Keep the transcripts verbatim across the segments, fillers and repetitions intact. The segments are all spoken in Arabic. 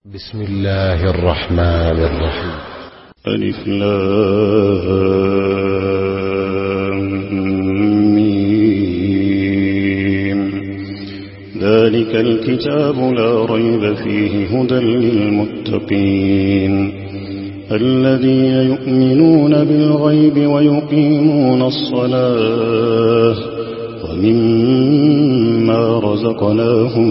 بسم الله الرحمن الرحيم. ألف لام ميم. ذلك الكتاب لا ريب فيه هدى للمتقين الذين يؤمنون بالغيب ويقيمون الصلاة ومما رزقناهم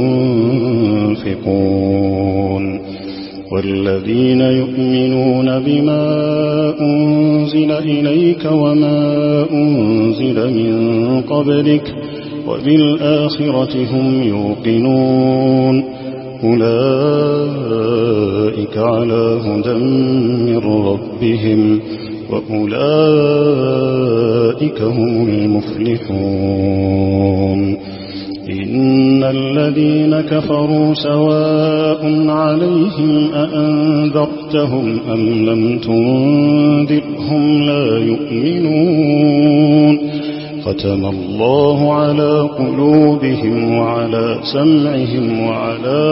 ينفقون والذين يؤمنون بما أنزل إليك وما أنزل من قبلك وبالآخرة هم يوقنون أولئك على هدى من ربهم وأولئك هم المفلحون. إن الذين كفروا سواء عليهم أأنذرتهم أم لم تنذرهم لا يؤمنون. ختم الله على قلوبهم وعلى سمعهم وعلى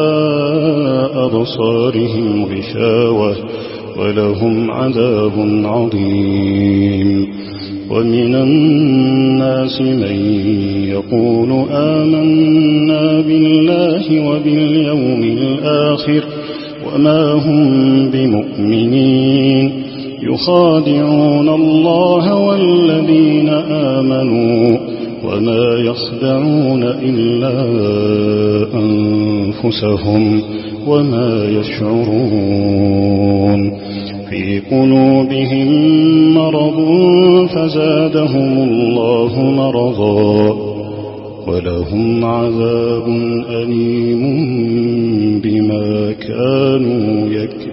أبصارهم غشاوة ولهم عذاب عظيم. ومن الناس من يقول آمنا بالله وباليوم الآخر وما هم بمؤمنين يخادعون الله والذين آمنوا وما يخدعون إلا أنفسهم وما يشعرون. في قلوبهم مرض فزادهم الله مرضا ولهم عذاب أليم بما كانوا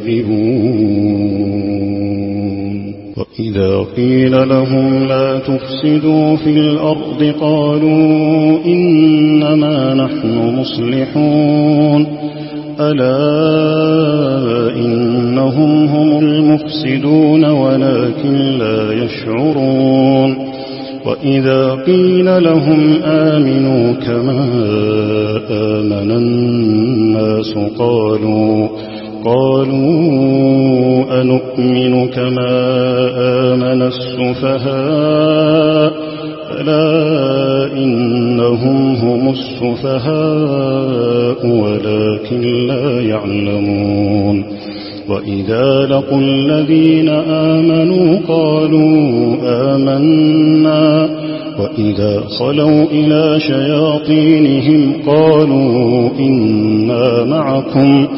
يكذبون. وإذا قيل لهم لا تفسدوا في الأرض قالوا إنما نحن مصلحون ألا إنهم هم المفسدون ولكن لا يشعرون. وإذا قيل لهم آمنوا كما آمن الناس قالوا قالوا أنؤمن كما آمن السفهاء ألا إنهم هم السفهاء ولكن لا يعلمون. وإذا لقوا الذين آمنوا قالوا آمنا وإذا خلوا إلى شياطينهم قالوا إنا معكم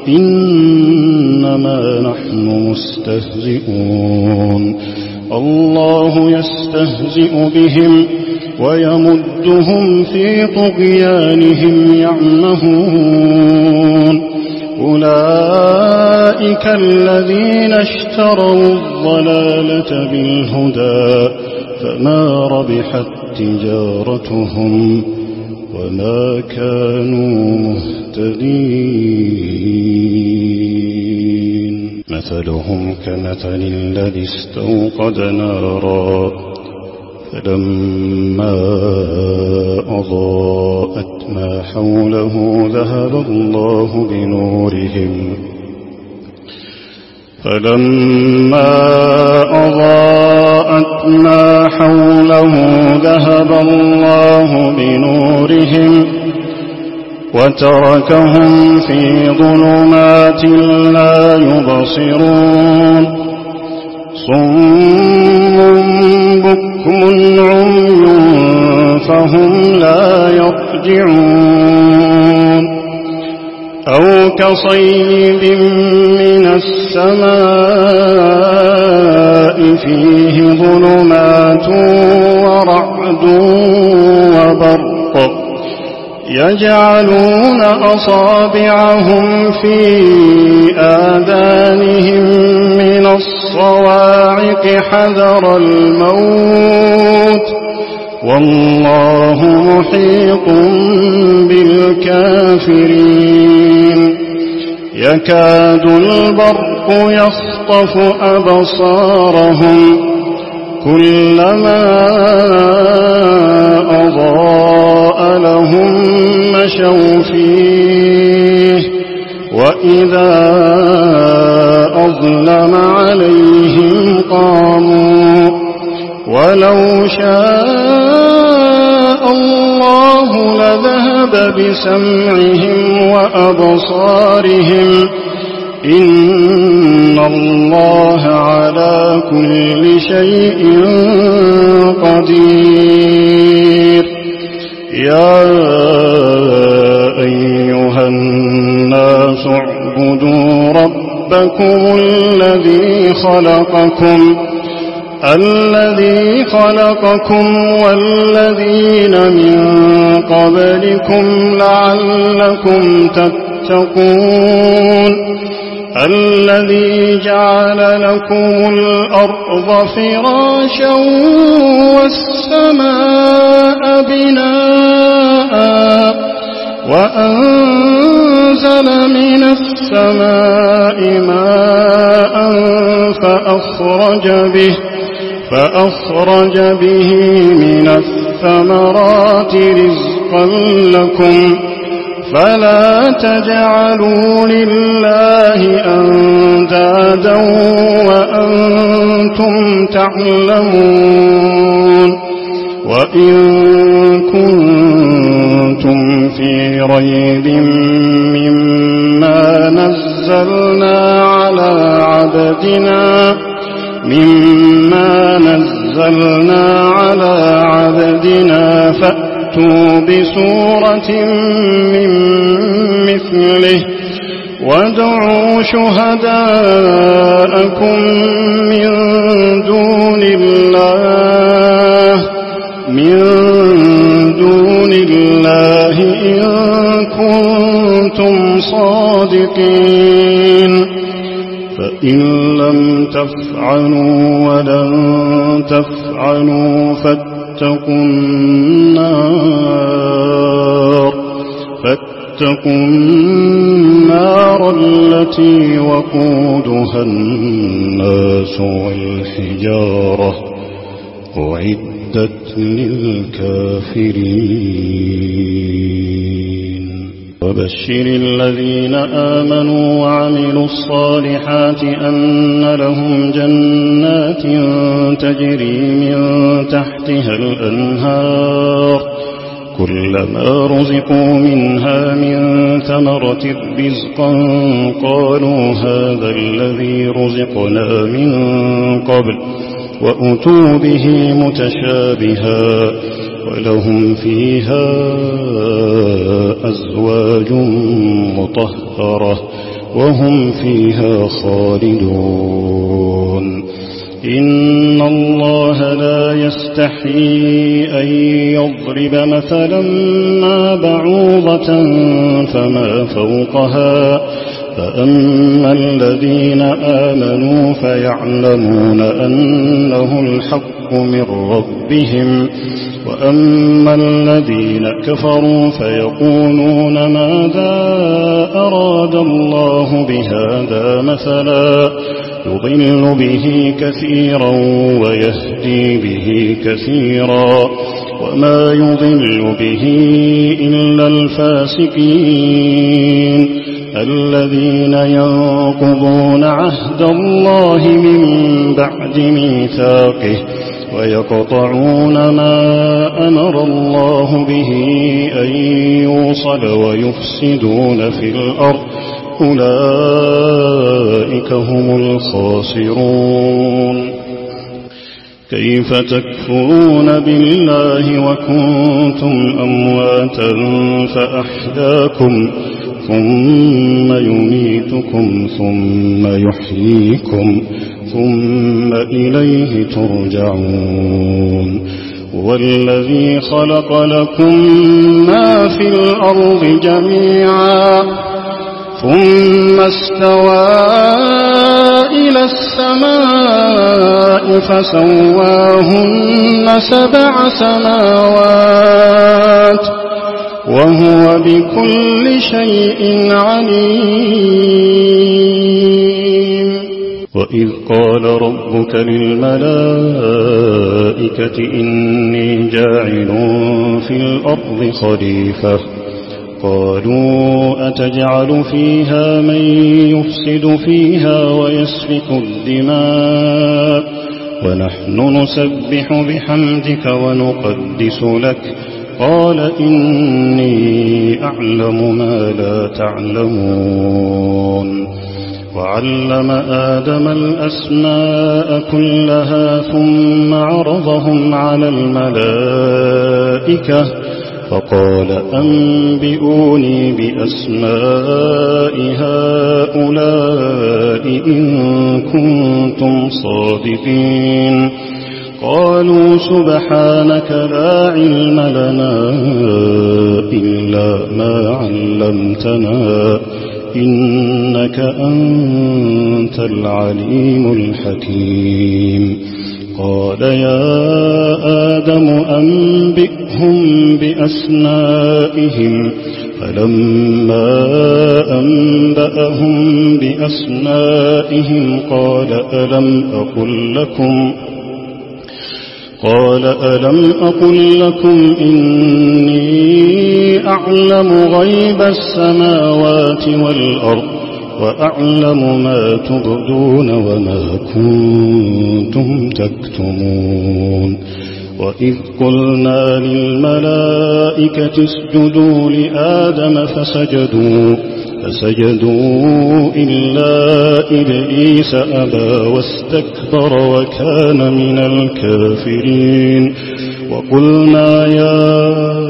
إنما نحن مستهزئون. الله يستهزئ بهم ويمدهم في طغيانهم يعمهون. أولئك الذين اشتروا الضلالة بالهدى فما ربحت تجارتهم وما كانوا مهتدين. مثلهم كمثل الذي استوقد نارا فلما أضاءت ما حوله ذهب الله بنورهم فلما أضاءت ما حوله ذهب الله بنورهم وتركهم في ظلمات لا يبصرون. صم بكم عمي فهم لا يرجعون. أو كصيب من السماء فيه ظلمات ورعد وبرق يجعلون أصابعهم في آذانهم من الصواعق حذر الموت والله محيط بالكافرين. يكاد البرق يخطف أبصارهم كلما أضاء لهم مشوا فيه وإذا أظلم عليهم قاموا ولو شاء الله لذهب بسمعهم وأبصارهم إن الله على كل شيء قدير. يا أيها الناس اعبدوا ربكم الذي خلقكم الذي خلقكم والذين من قبلكم لعلكم تتقون الذي جعل لكم الأرض فراشا والسماء بناء وأنزل من السماء ماء فأخرج به فأخرج به من الثمرات رزقا لكم فلا تجعلوا لله أندادا وأنتم تعلمون. وإن كنتم في ريب مما نزلنا على عبدنا مما نزلنا على عبدنا فأتوا بسورة من مثله وادعوا شهداءكم من دون الله من دون الله إن كنتم صادقين. فإن لم تفعلوا ولن تفعلوا فاتقوا النار فاتقوا النار التي وقودها الناس والحجارة أعدت للكافرين. وبشر الذين آمنوا وعملوا الصالحات أن لهم جنات تجري من تحتها الأنهار كلما رزقوا منها من ثمرة رزقا قالوا هذا الذي رزقنا من قبل وأتوا به متشابها ولهم فيها أزواج مطهرة وهم فيها خالدون. إن الله لا يستحيي أن يضرب مثلا ما بعوضة فما فوقها فأما الذين آمنوا فيعلمون أنه الحق من ربهم وأما الذين كفروا فيقولون ماذا أراد الله بهذا مثلا يضل به كثيرا ويهدي به كثيرا وما يضل به إلا الفاسقين الذين ينقضون عهد الله من بعد ميثاقه ويقطعون ما أمر الله به أن يوصل ويفسدون في الأرض أولئك هم الخاسرون. كيف تكفرون بالله وكنتم أمواتا فأحياكم ثم يميتكم ثم يحييكم ثم إليه ترجعون. والذي خلق لكم ما في الأرض جميعا ثم استوى إلى السماء فسواهن سبع سماوات وهو بكل شيء عليم. وإذ قال ربك للملائكة إني جاعل في الأرض خليفة قالوا أتجعل فيها من يفسد فيها ويسفك الدماء ونحن نسبح بحمدك ونقدس لك قال إني أعلم ما لا تعلمون وعلم آدم الأسماء كلها ثم عرضهم على الملائكة فقال أنبئوني بأسماء هؤلاء إن كنتم صادقين قالوا سبحانك لا علم لنا إلا ما علمتنا إنك أنت العليم الحكيم قال يا آدم أنبئهم بأسمائهم فلما أنبأهم بأسمائهم قال ألم أقل لكم قال ألم أقل لكم إني أعلم غيب السماوات والأرض وأعلم ما تبدون وما كنتم تكتمون وإذ قلنا للملائكة اسجدوا لآدم فسجدوا فسجدوا إلا إبليس أبى واستكبر وكان من الكافرين وقلنا يا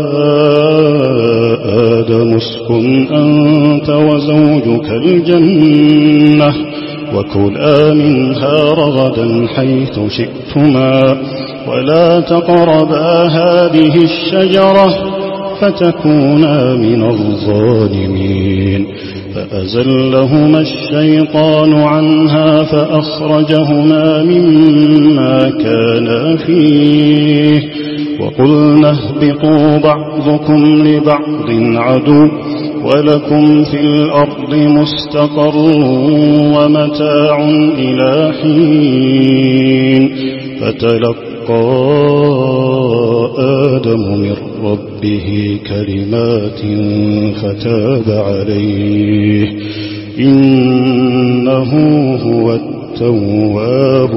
آدم اسكن أنت وزوجك الجنة وكلا منها رغدا حيث شئتما ولا تقربا هذه الشجرة فتكونا من الظالمين فأزلهما الشيطان عنها فأخرجهما مما كانا فيه وقلنا اهبطوا بعضكم لبعض عدو ولكم في الأرض مستقر ومتاع إلى حين فتلقى آدم من ربه كلمات فتاب عليه إنه هو التواب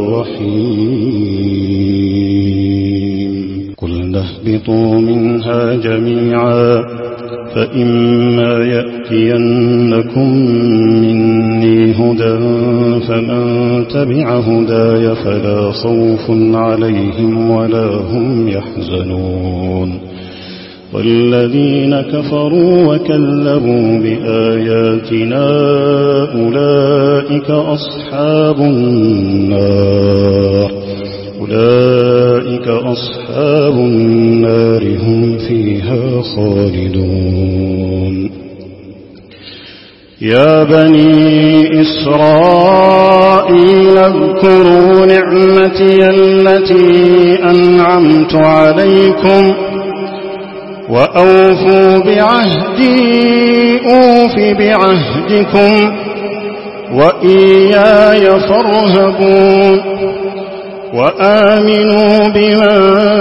الرحيم قلنا اهبطوا منها جميعا فإما يأتينكم مني هدى فمن تبع هداي فلا خوف عليهم ولا هم يحزنون والذين كفروا وكذبوا بآياتنا أولئك أصحاب النار أولئك أصحاب النار هم فيها خالدون يا بني إسرائيل اذكروا نعمتي التي أنعمت عليكم وأوفوا بعهدي أوف بعهدكم وإياي فارهبون وآمنوا بما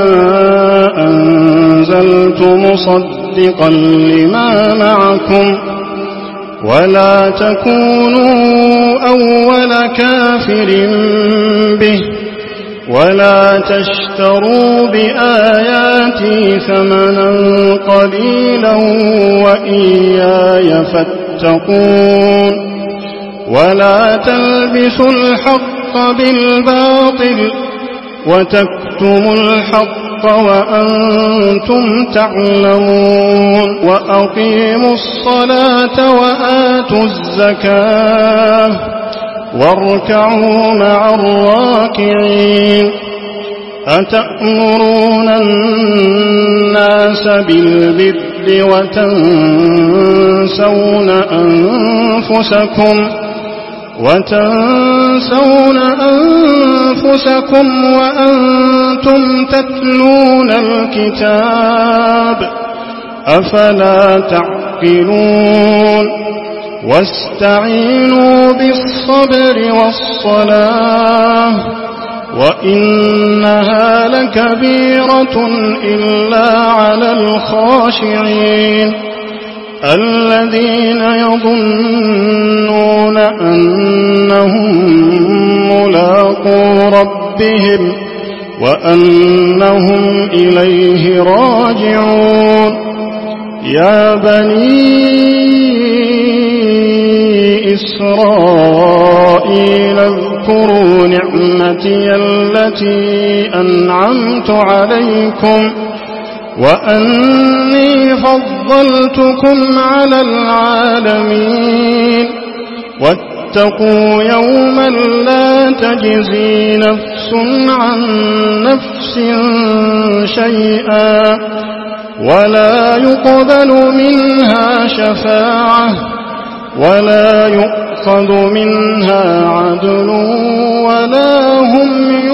أنزلت مصدقا لما معكم ولا تكونوا أول كافر به ولا تشتروا بآياتي ثمنا قليلا وإياي فاتقون ولا تلبسوا الحق بالباطل وتكتموا الحق وأنتم تعلمون وأقيموا الصلاة وآتوا الزكاة واركعوا مع الراكعين أتأمرون الناس بالبر وتنسون أنفسكم وتنسون أنفسكم وأنتم تتلون الكتاب أفلا تعقلون واستعينوا بالصبر والصلاة وإنها لكبيرة إلا على الخاشعين الذين يظنون أنهم ملاقو ربهم وأنهم إليه راجعون يا بني إسرائيل اذكروا نعمتي التي أنعمت عليكم وأني فضلتكم على العالمين واتقوا يوما لا تجزي نفس عن نفس شيئا ولا يقبل منها شفاعة ولا يؤخذ منها عدل ولا هم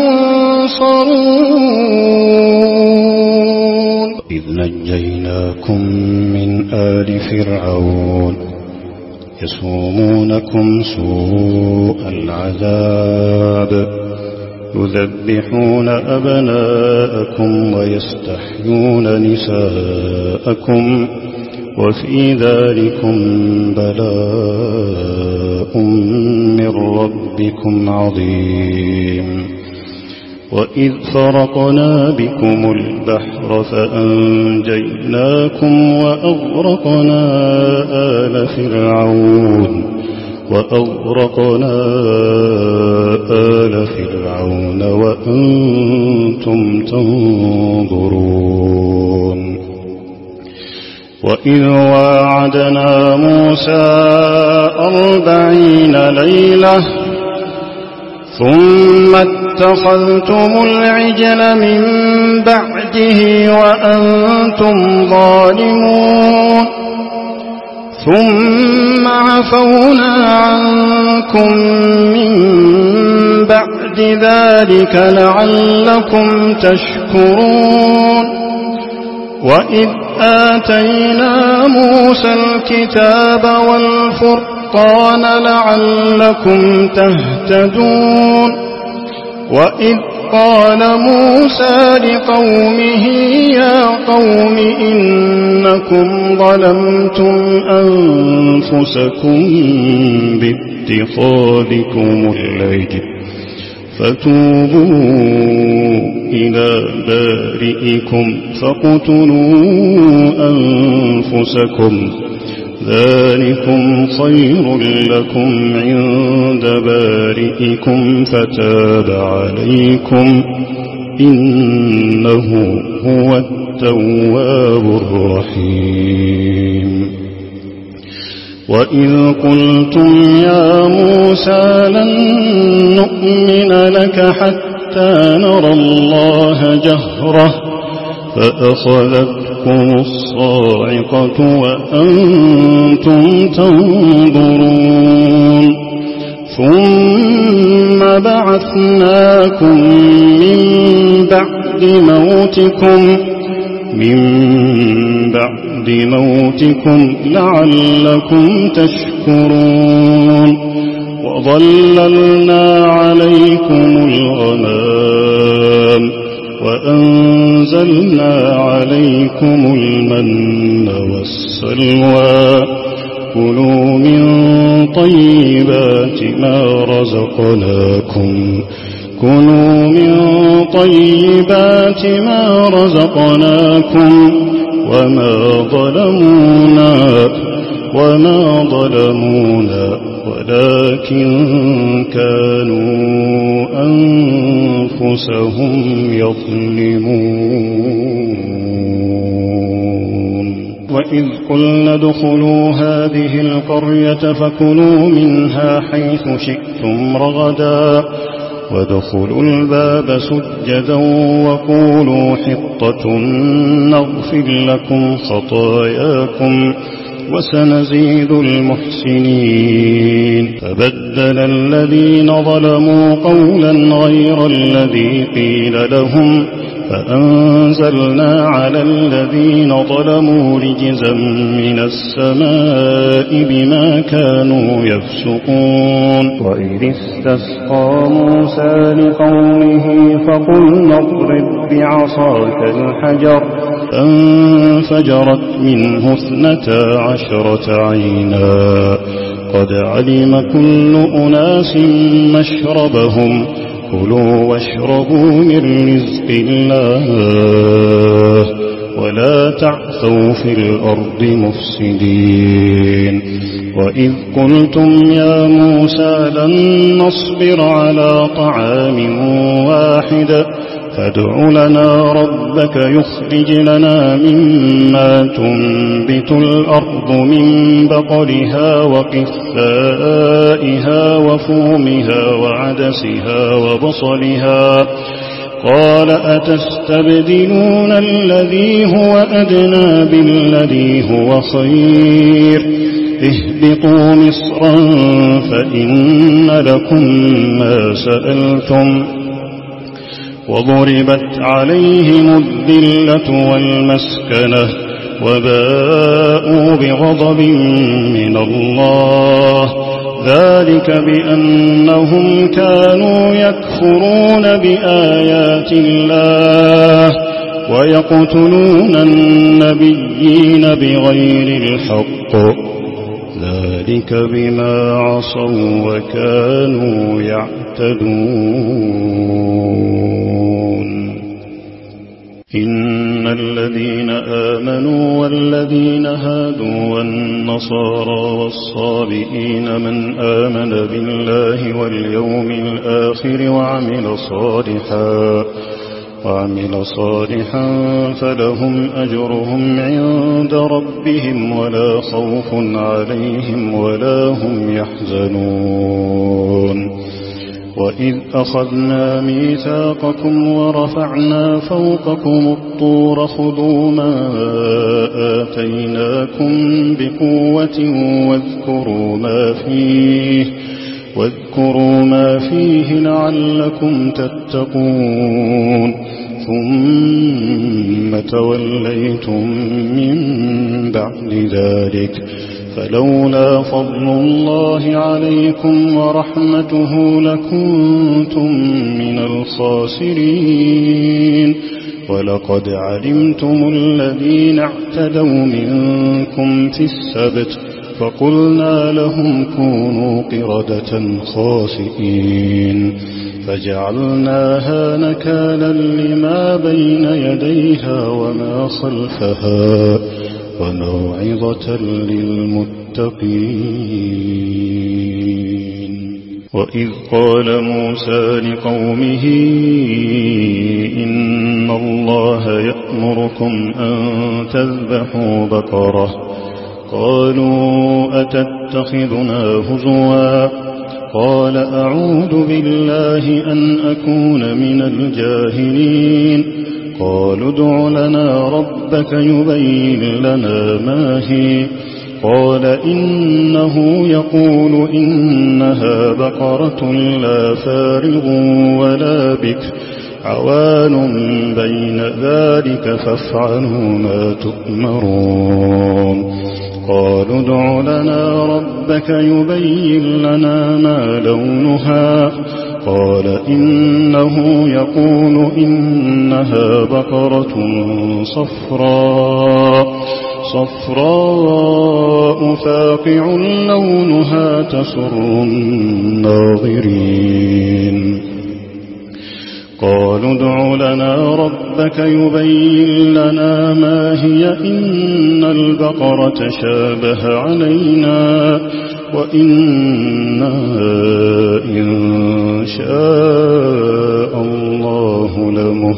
ينصرون إذ نجيناكم من آل فرعون يسومونكم سوء العذاب يذبحون أبناءكم ويستحيون نساءكم وفي ذلكم بلاء من ربكم عظيم وإذ فرقنا بكم البحر فأنجيناكم وأغرقنا آل فرعون وأغرقنا آل فرعون وأنتم تنظرون وإذ واعدنا موسى أربعين ليلة ثم اتخذتم العجل من بعده وأنتم ظالمون ثم عفونا عنكم من بعد ذلك لعلكم تشكرون وإذ آتينا موسى الكتاب والفرقان لعلكم تهتدون وإذ قال موسى لقومه يا قوم إنكم ظلمتم أنفسكم باتخاذكم العجل فتوبوا إلى بارئكم فاقتلوا أنفسكم ذلكم خير لكم عند بارئكم فتاب عليكم إنه هو التواب الرحيم وإذ قلتم يا موسى لن نؤمن لك حتى نرى الله جهرة فأخذتكم الصاعقة وأنتم تنظرون ثم بعثناكم من بعد موتكم من بعد موتكم لعلكم تشكرون وظللنا عليكم الغمام وأنزلنا عليكم المن والسلوى كلوا من طيبات ما رزقناكم كلوا من طيبات ما رزقناكم وما ظلمونا وما ظلمونا ولكن كانوا أنفسهم يظلمون وإذ قلنا ادخلوا هذه القرية فكلوا منها حيث شئتم رغدا وادخلوا الباب سجدا وقولوا حطة نغفر لكم خطاياكم وسنزيد المحسنين فبدل الذين ظلموا قولا غير الذي قيل لهم فأنزلنا على الذين ظلموا رجزا من السماء بما كانوا يفسقون وإذ استسقى موسى لقومه فقلنا اضرب بعصاك الحجر فانفجرت منه اثنتا عشرة عينا قد علم كل أناس مشربهم كلوا واشربوا من رزق الله ولا تعثوا في الأرض مفسدين وإذ قلتم يا موسى لن نصبر على طعام واحد فادع لنا ربك يخرج لنا مما تنبت الأرض من بقلها وقثائها وفومها وعدسها وبصلها قال أتستبدلون الذي هو أدنى بالذي هو خير اهبطوا مصرا فإن لكم ما سألتم وضربت عليهم الذلة والمسكنة وباءوا بغضب من الله ذلك بأنهم كانوا يكفرون بآيات الله ويقتلون النبيين بغير الحق ذلك بما عصوا وكانوا يعتدون إن الذين آمنوا والذين هادوا والنصارى والصابئين من آمن بالله واليوم الآخر وعمل صالحا وعمل صالحا فلهم أجرهم عند ربهم ولا خوف عليهم ولا هم يحزنون وإذ أخذنا ميثاقكم ورفعنا فوقكم الطور خذوا ما آتيناكم بقوة واذكروا ما فيه واذكروا ما فيه لعلكم تتقون ثم توليتم من بعد ذلك فلولا فضل الله عليكم ورحمته لكنتم من الخاسرين ولقد علمتم الذين اعتدوا منكم في السبت فقلنا لهم كونوا قردة خاسئين فجعلناها نكالا لما بين يديها وما خلفها وموعظة للمتقين وإذ قال موسى لقومه إن الله يأمركم أن تذبحوا بقرة قالوا أتتخذنا هزوا قال أعوذ بالله أن أكون من الجاهلين قالوا ادع لنا ربك يبين لنا ما هي قال إنه يقول إنها بقرة لا فارغ ولا بكر عوان بين ذلك فافعلوا ما تؤمرون قالوا ادع لنا ربك يبين لنا ما لونها قال إنه يقول إنها بقرة صفراء صفراء فاقع لونها تسر الناظرين قالوا ادع لنا ربك يبين لنا ما هي إن البقرة شابه علينا وإنا إن شاء الله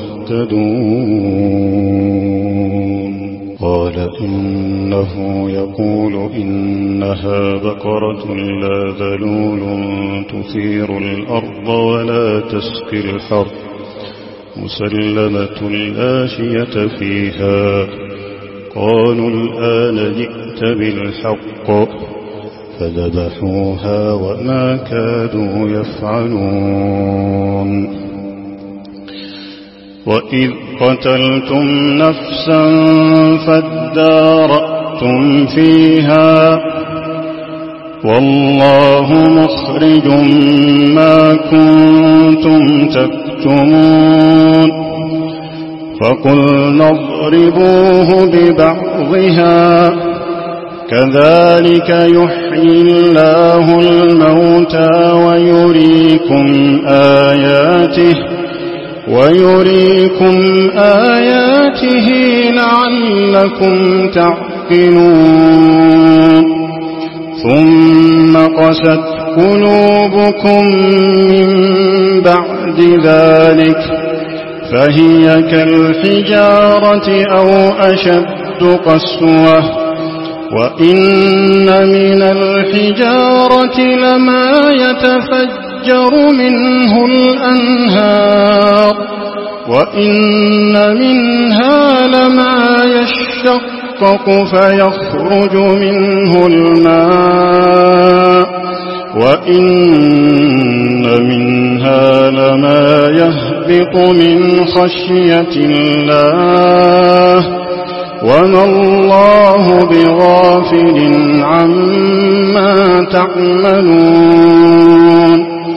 لمهتدون قال إنه يقول إنها بقرة لا ذلول تثير الأرض ولا تسقي الحرث مسلمة لا شية فيها قالوا الآن جئت بالحق فذبحوها وما كادوا يفعلون وإذ قتلتم نفسا فادارأتم فيها والله مخرج ما كنتم تكتمون فقلنا اضربوه ببعضها كذلك يحيي الله الموتى ويريكم آياته ويريكم آياته لعلكم تعقلون ثم قست قلوبكم من بعد ذلك فهي كالحجارة أو أشد قسوة وإن من الحجارة لما يتفجر منه الأنهار وإن منها لما يشقق فيخرج منه الماء وإن منها لما يهبط من خشية الله وما الله بغافل عما تعملون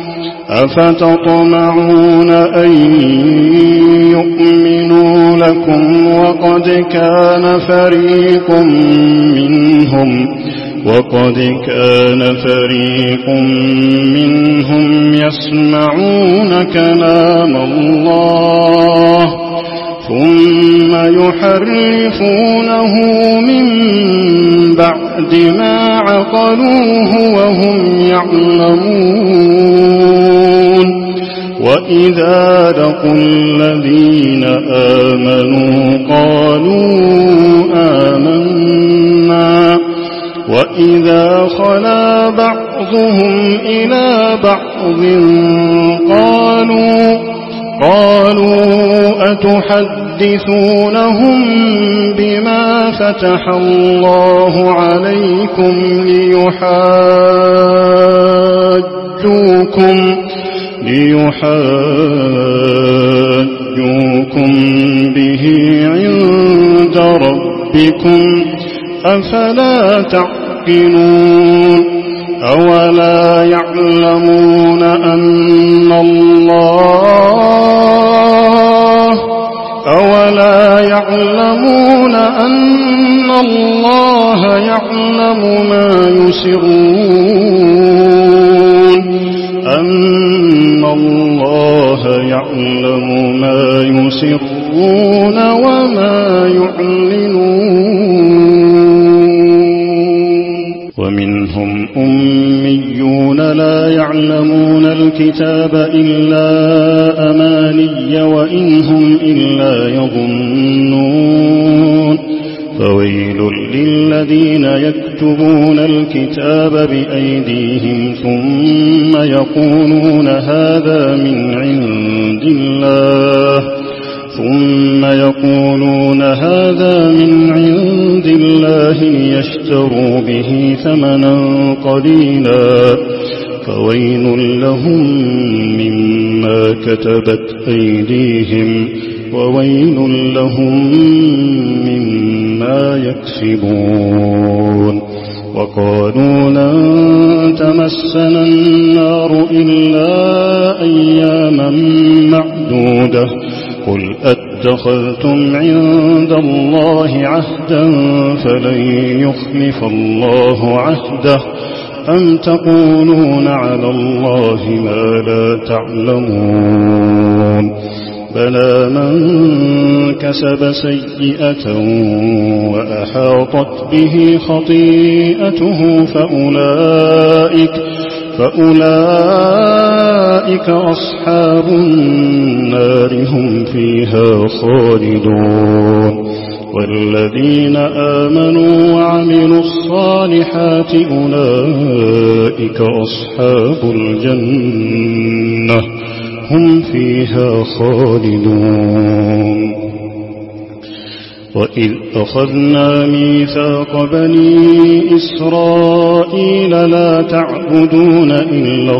أفتطمعون أن يؤمنوا لكم وقد كان فريق منهم وقد كان فريق منهم يسمعون كلام الله ثم يحرفونه من بعد ما عقلوه وهم يعلمون وإذا لقوا الذين آمنوا قالوا آمنا وإذا خلا بعضهم إلى بعض قالوا قالوا أتحدثونهم بما فتح الله عليكم ليحاجوكم ليحاجوكم به عند ربكم أفلا تعقلون أولا يعلمون أن الله أولا يعلمون أن الله يعلم ما يسرون أن الله يعلم ما يسرون وما يعلنون ومنهم أميون لا يعلمون الكتاب إلا أماني وإن هم إلا يظنون فويل للذين يكتبون الكتاب بأيديهم ثم يقولون هذا من عند الله ثم يقولون هذا من عند الله ليشتروا به ثمنا قليلا فويل لهم مما كتبت أيديهم وويل لهم مما يكسبون وقالوا لن تمسنا النار إلا أياما معدودة قل أتخذتم عند الله عهدا فلن يخلف الله عهده أم تقولون على الله ما لا تعلمون بلى من كسب سيئة وأحاطت به خطيئته فأولئك فأولئك أصحاب النار هم فيها خالدون والذين آمنوا وعملوا الصالحات أولئك أصحاب الجنة هم فيها خالدون وإذ أخذنا ميثاق بني إسرائيل لا تعبدون إلا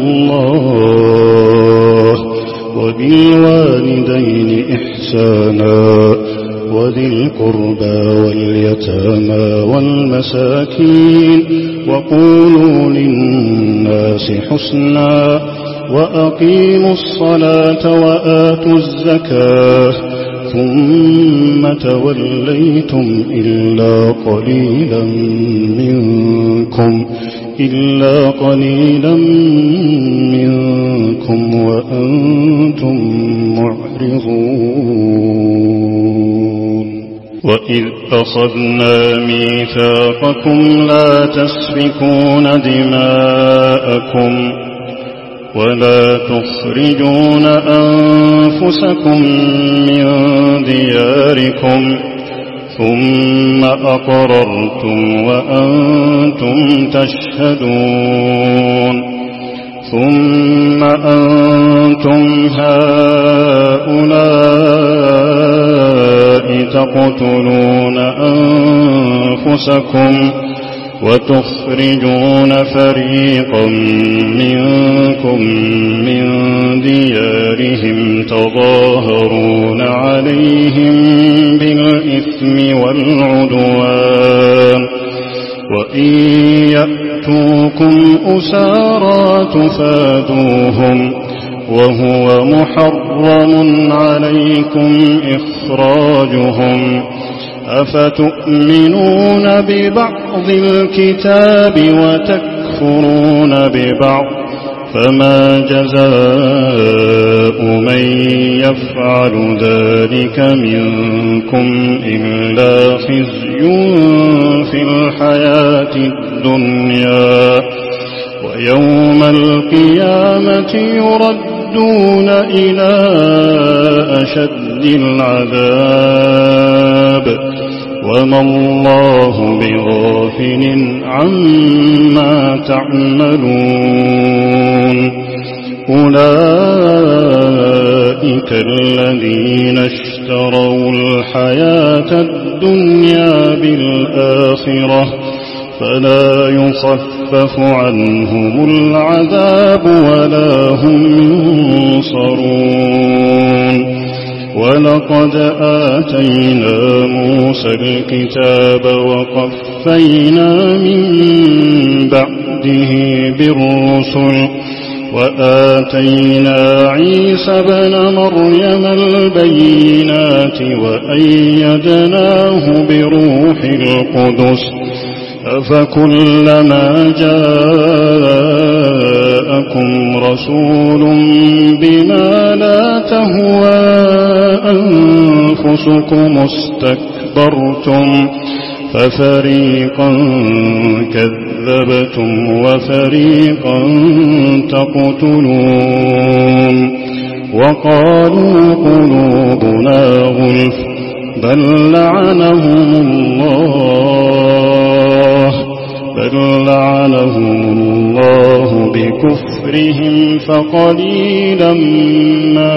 الله وبالوالدين إحسانا وذي القربى واليتامى والمساكين وقولوا للناس حسنا وأقيموا الصلاة وآتوا الزكاة ثم توليتم إلا قليلا منكم إلا قليلا منكم وأنتم معرضون وإذ أخذنا ميثاقكم لا تسفكون دماءكم ولا تخرجون أنفسكم من دياركم ثم أقررتم وأنتم تشهدون ثم أنتم هؤلاء تقتلون أنفسكم وتخرجون فريقا منكم من ديارهم تظاهرون عليهم بالإثم والعدوان وإن يأتوكم أسارى تفادوهم وهو محرم عليكم إخراجهم أفتؤمنون ببعض الكتاب وتكفرون ببعض فما جزاء من يفعل ذلك منكم إلا خزي في الحياة الدنيا ويوم القيامة يردون إلى أشد العذاب وما الله بغافل عما تعملون أولئك الذين اشتروا الحياة الدنيا بالآخرة فلا يخفف عنهم العذاب ولا هم ينصرون ولقد آتينا موسى الكتاب وقفينا من بعده بالرسل وآتينا عيسى بن مريم البينات وأيدناه بروح القدس أفكلما جاءكم رسول بما لا تهوى أنفسكم استكبرتم ففريقا كذبتم وفريقا تقتلون وقالوا قلوبنا غلف بل لعنهم الله بل لعنهم الله بكفرهم فقليلا ما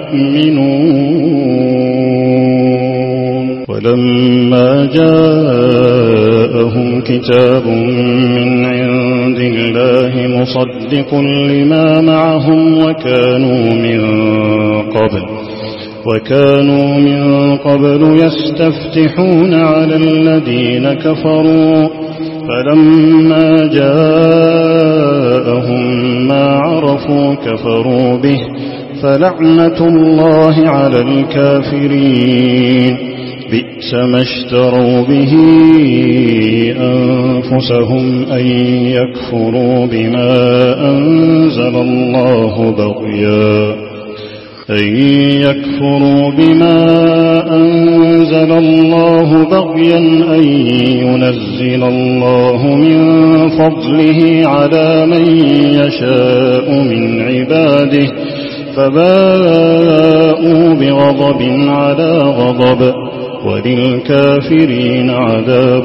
يؤمنون ولما جاءهم كتاب من عند الله مصدق لما معهم وكانوا من قبل وكانوا من قبل يستفتحون على الذين كفروا فلما جاءهم ما عرفوا كفروا به فلعنة الله على الكافرين بئس ما اشتروا به أنفسهم أن يكفروا بما أنزل الله بغيا أن يكفروا بما أنزل الله بغيا أن ينزل الله من فضله على من يشاء من عباده فباءوا بغضب على غضب وللكافرين عذاب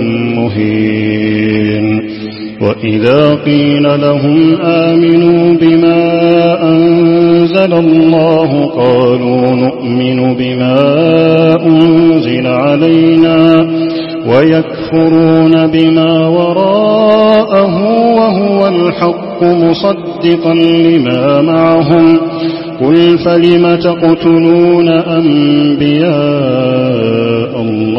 مهين وإذا قيل لهم آمنوا بما أنزل الله قالوا نؤمن بما أنزل علينا ويكفرون بما وراءه وهو الحق مصدقا لما معهم قل فلم تقتلون أنبياء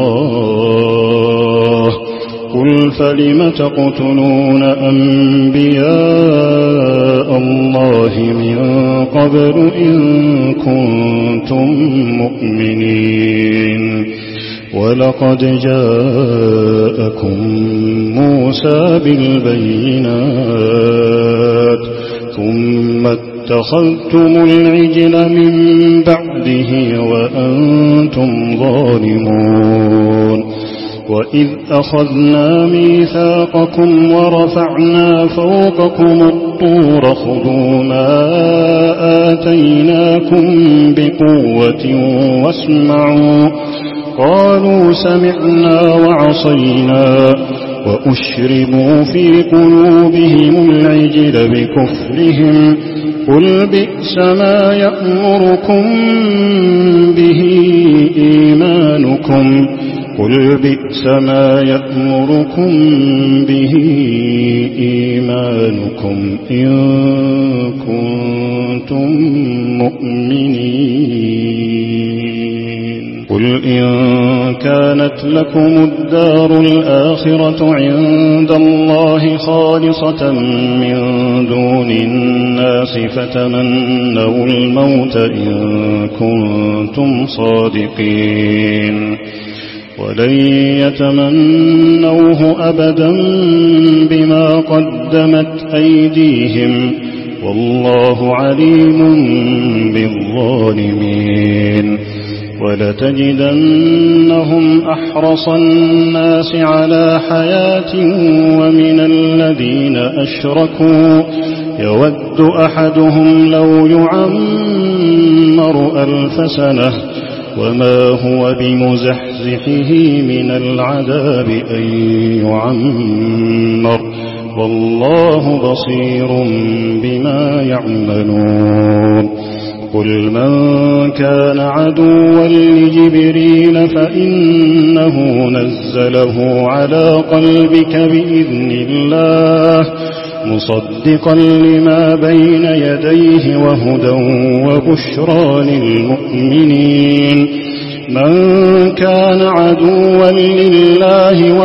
الله قل فلم تقتلون أنبياء الله من قبل إن كنتم مؤمنين. ولقد جاءكم موسى بالبينات ثم اتخذتم العجل من بعده وأنتم ظالمون. وإذ أخذنا ميثاقكم ورفعنا فوقكم الطور خذوا ما آتيناكم بقوة واسمعوا قالوا سمعنا وعصينا وأشربوا في قلوبهم العجل بكفرهم قل بئس ما يأمركم به إيمانكم قل بئس ما يأمركم به إيمانكم إن كنتم مؤمنين. قل إن كانت لكم الدار الآخرة عند الله خالصة من دون الناس فتمنوا الموت إن كنتم صادقين ولن يتمنوه أبدا بما قدمت أيديهم والله عليم بالظالمين. ولتجدنهم أحرص الناس على حياة ومن الذين أشركوا يود أحدهم لو يعمر ألف سنة وما هو بمزحزحه من العذاب أن يعمر والله بصير بما يعملون. قل من كان عدوا لجبريل فإنه نزله على قلبك بإذن الله مصدقا لما بين يديه وهدى وبشرى للمؤمنين. من كان عدوا لله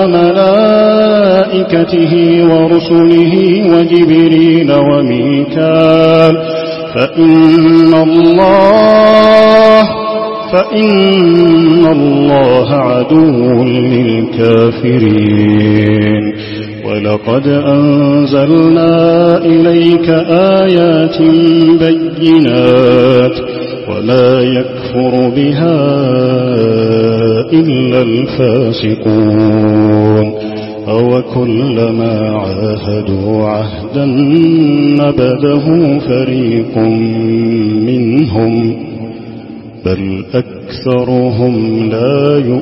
وملائكته ورسله وجبريل وميكال فإن الله فإن الله عدو للكافرين. ولقد أنزلنا إليك آيات بينات وما يكفر بها إلا الفاسقون. أو كلما عاهدوا عهدا نبذه فريق منهم بل أكثرهم لا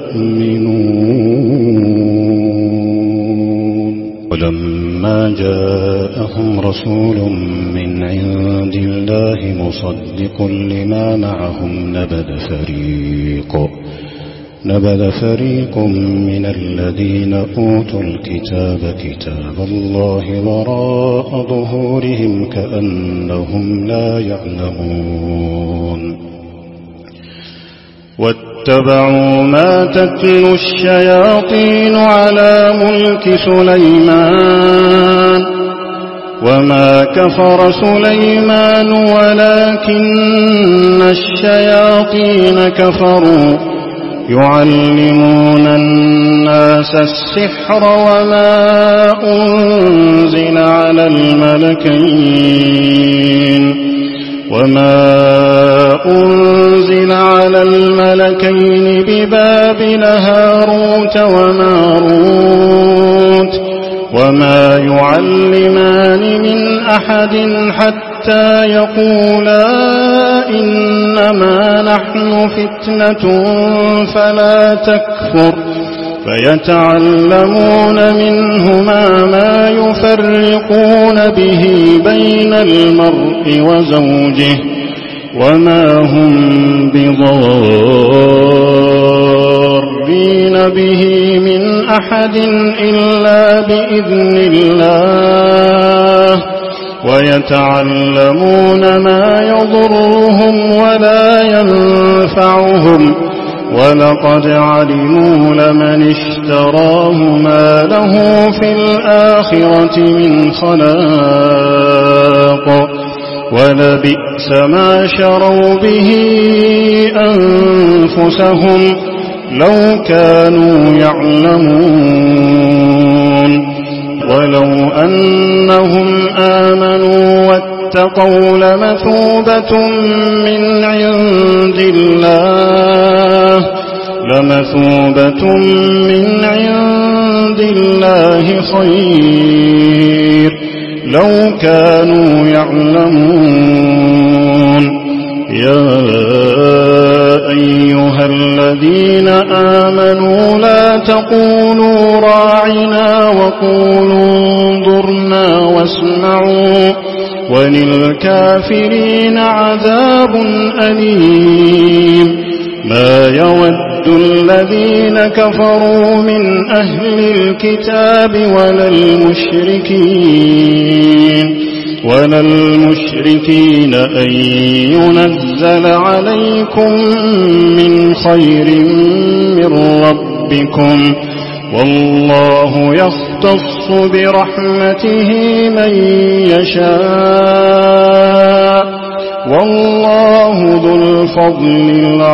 يؤمنون. ولما جاءهم رسول من عند الله مصدق لما معهم نبذ فريق نبذ فريق من الذين أوتوا الكتاب كتاب الله وراء ظهورهم كأنهم لا يعلمون. واتبعوا ما تتلو الشياطين على ملك سليمان وما كفر سليمان ولكن الشياطين كفروا يعلمون الناس السحر وما أنزل على الملكين وما أنزل على الملكين ببابل هاروت وماروت وما يعلمان من أحد حتى يقولا إنما نحن فتنة فلا تكفر فيتعلمون منهما ما يفرقون به بين المرء وزوجه وما هم بضارين به من أحد إلا بإذن الله ويتعلمون ما يضرهم ولا ينفعهم ولقد علموا لمن اشتراه ما له في الآخرة من خلاق ولبئس ما شروا به أنفسهم لو كانوا يعلمون ولو أنهم آمنوا واتقوا لمثوبة من عند الله لمثوبة من عند الله خير لو كانوا يعلمون يا أيها الذين آمنوا لا تقولوا راعنا وقولوا انظرنا واسمعوا وللكافرين عذاب أليم ما يود الذين كفروا من أهل الكتاب ولا المشركين ولا المشركين أن ينزل عليكم من خير من ربكم والله يختص برحمته من يشاء والله ذو الفضل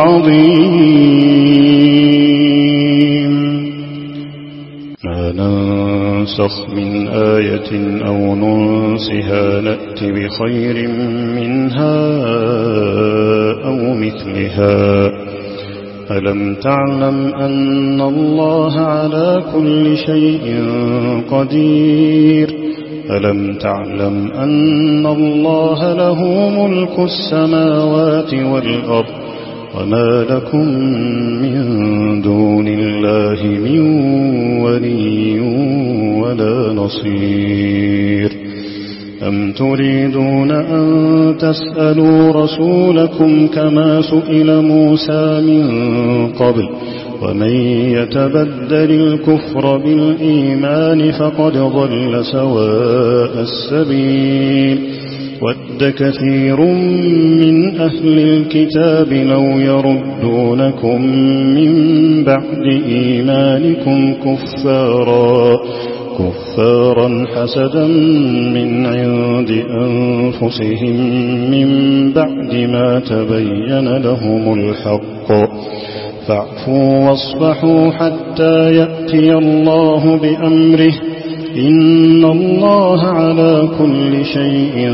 العظيم ما ننسخ من آية أو ننسها نأت بخير منها أو مثلها ألم تعلم أن الله على كل شيء قدير ألم تعلم أن الله له ملك السماوات والأرض وما لكم من دون الله من ولي ولا نصير أم تريدون أن تسألوا رسولكم كما سئل موسى من قبل ومن يتبدل الكفر بالإيمان فقد ضل سواء السبيل ود كثير من أهل الكتاب لو يردونكم من بعد إيمانكم كفارا كفارا حسدا من عند أنفسهم من بعد ما تبين لهم الحق فاعفوا واصفحوا حتى يأتي الله بأمره إن الله على كل شيء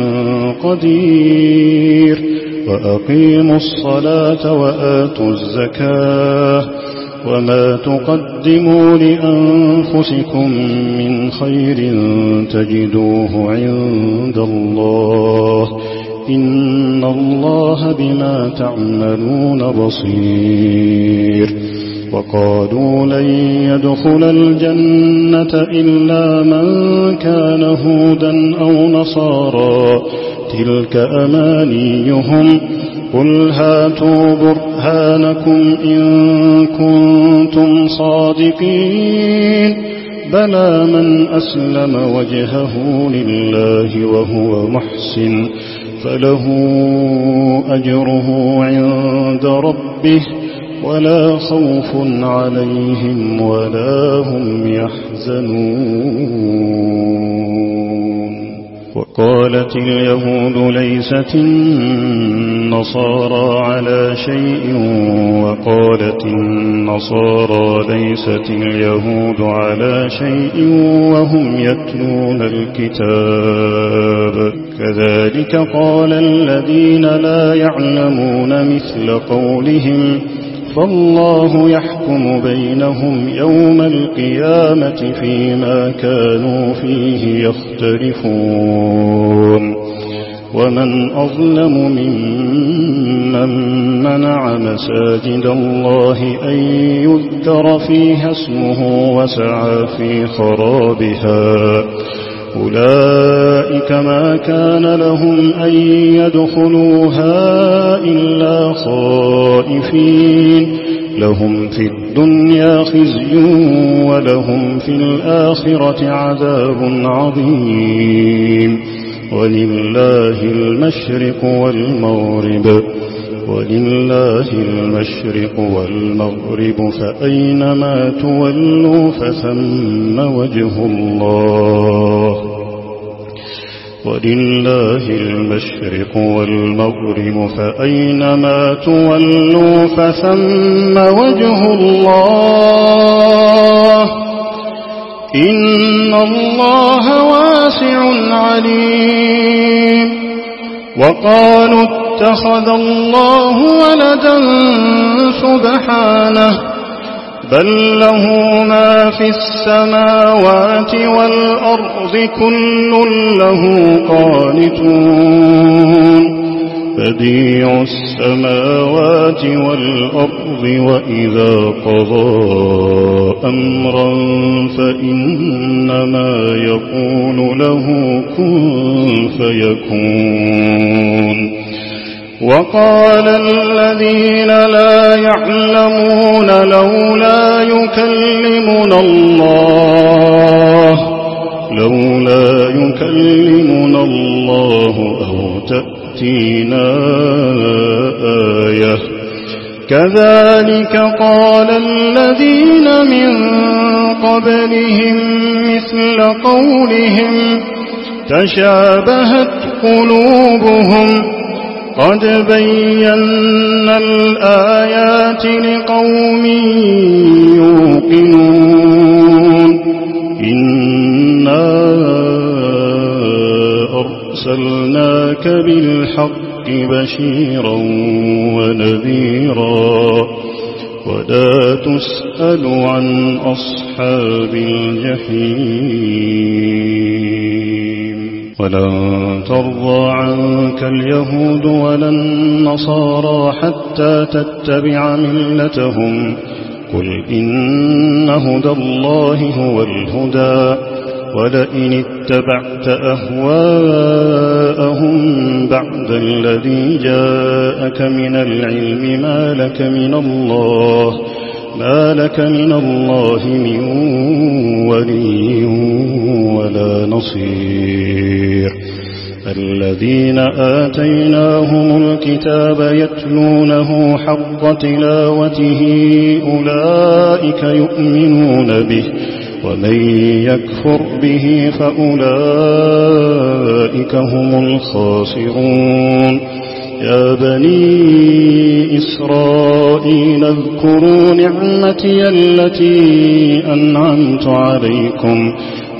قدير وأقيموا الصلاة وآتوا الزكاة وما تقدموا لأنفسكم من خير تجدوه عند الله إن الله بما تعملون بصير وقالوا لن يدخل الجنة إلا من كان هودا أو نصارى تلك أمانيهم قل هاتوا برهانكم إن كنتم صادقين بلى من أسلم وجهه لله وهو محسن فله أجره عند ربه ولا خوف عليهم ولا هم يحزنون وقالت اليهود ليست النصارى على شيء وقالت النصارى ليست اليهود على شيء وهم يتلون الكتاب كذلك قال الذين لا يعلمون مثل قولهم فالله يحكم بينهم يوم القيامة فيما كانوا فيه يختلفون ومن أظلم ممن منع مساجد الله أن يذكر فيها اسمه وسعى في خرابها أولئك ما كان لهم أن يدخلوها إلا خائفين لهم في الدنيا خزي ولهم في الآخرة عذاب عظيم ولله المشرق والمغرب ولله المشرق والمغرب فأينما تولوا فثم وجه الله ولله المشرق والمغرب فأينما تولوا فثم وجه الله إن الله واسع عليم. وقالوا اتخذ الله ولدا سبحانه بل له ما في السماوات والأرض كل له قانتون بديع السماوات والأرض وإذا قضى أمرا فإنما يقول له كن فيكون. وقال الذين لا يعلمون لولا يكلمنا الله لولا يكلمنا الله أو تأتينا آية كذلك قال الذين من قبلهم مثل قولهم تشابهت قلوبهم قد بينا الآيات لقوم يوقنون إنا أرسلناك بالحق بشيرا ونذيرا ولا تسأل عن أصحاب الجحيم. ولن ترضى عنك اليهود ولا النصارى حتى تتبع ملتهم قل إن هدى الله هو الهدى ولئن اتبعت أهواءهم بعد الذي جاءك من العلم ما لك من الله ما لك من الله من ولي ولا نصير. الذين آتيناهم الكتاب يتلونه حق تلاوته أولئك يؤمنون به ومن يكفر به فأولئك هم الخاسرون. يا بني إسرائيل اذكروا نعمتي التي أنعمت عليكم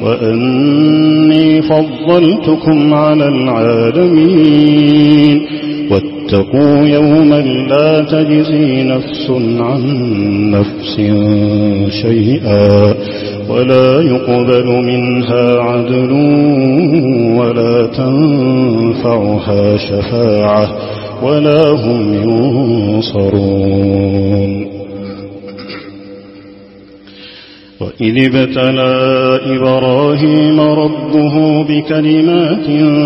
وأني فضلتكم على العالمين. واتقوا يوما لا تجزي نفس عن نفس شيئا ولا يقبل منها عدل ولا تنفعها شفاعة ولا هم ينصرون. وإذ ابتلى إبراهيم ربه بكلمات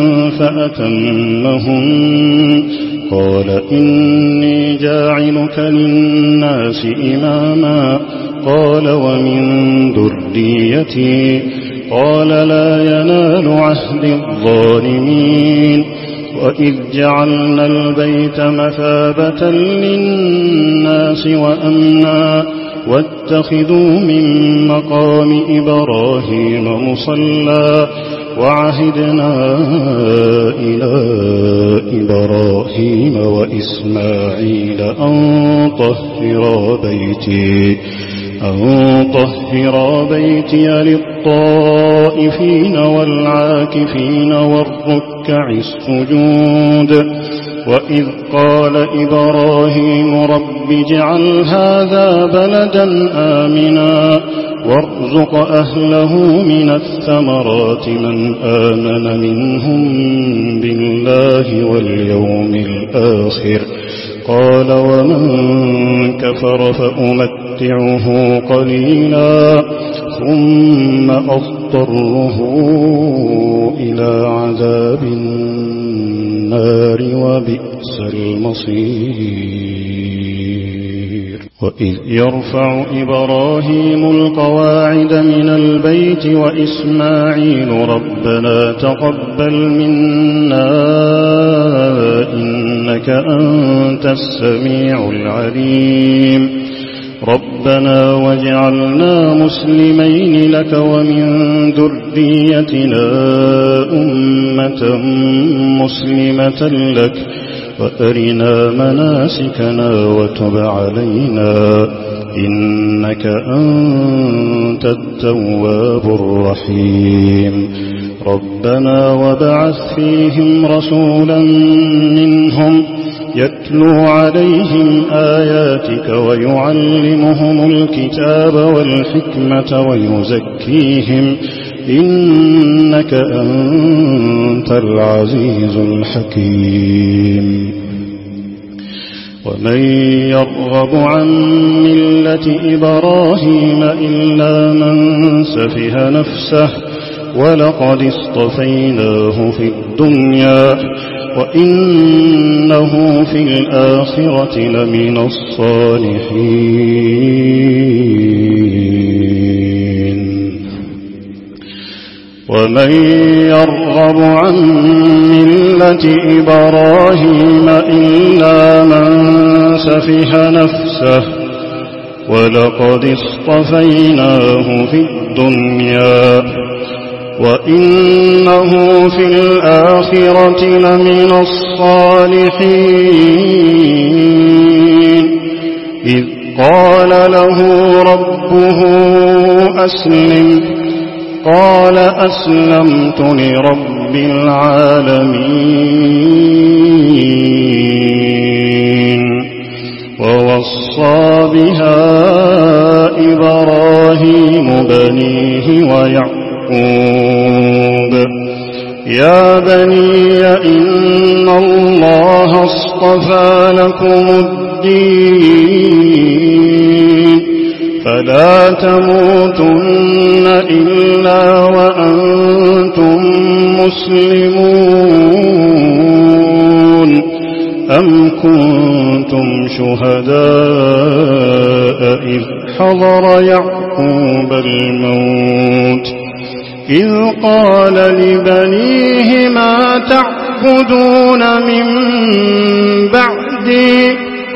فأتمهن قال إني جاعلك للناس إماما قال ومن ذريتي قال لا ينال عهد الظالمين. وإذ جعلنا البيت مثابة للناس وأمنا واتخذوا من مقام إبراهيم مصلى وعهدنا إلى إبراهيم وإسماعيل أن طهرا بيتي أن طهرا بيتي للطائفين والعاكفين والركع السجود. وإذ قال إبراهيم رب اجعل هذا بلدا آمنا وارزق أهله من الثمرات من آمن منهم بالله واليوم الآخر قال ومن كفر فأمتعه قليلا ثم أضطره إلى عذاب النار وبئس المصير. وإذ يرفع إبراهيم القواعد من البيت وإسماعيل ربنا تقبل منا إنك أنت السميع العليم. ربنا واجعلنا مسلمين لك ومن ذريتنا أمة مسلمة لك وأرنا مناسكنا وتب علينا إنك أنت التواب الرحيم ربنا وابعث فيهم رسولا منهم يتلو عليهم آياتك ويعلمهم الكتاب والحكمة ويزكيهم إنك أنت العزيز الحكيم ومن يرغب عن ملة إبراهيم إلا من سفه نفسه ولقد اصطفيناه في الدنيا وإنه في الآخرة لمن الصالحين ومن يرغب عن ملة إبراهيم إلا من سفه نفسه ولقد اصطفيناه في الدنيا وإنه في الآخرة لمن الصالحين إذ قال له ربه أسلم قال أسلمت لرب العالمين ووصى بها إبراهيم بنيه ويعقوب يا بني إن الله اصطفى لكم الدين فلا تموتن إلا وأنتم مسلمون أم كنتم شهداء إذ حضر يعقوب الموت إذ قال لبنيه ما تعبدون من بعدي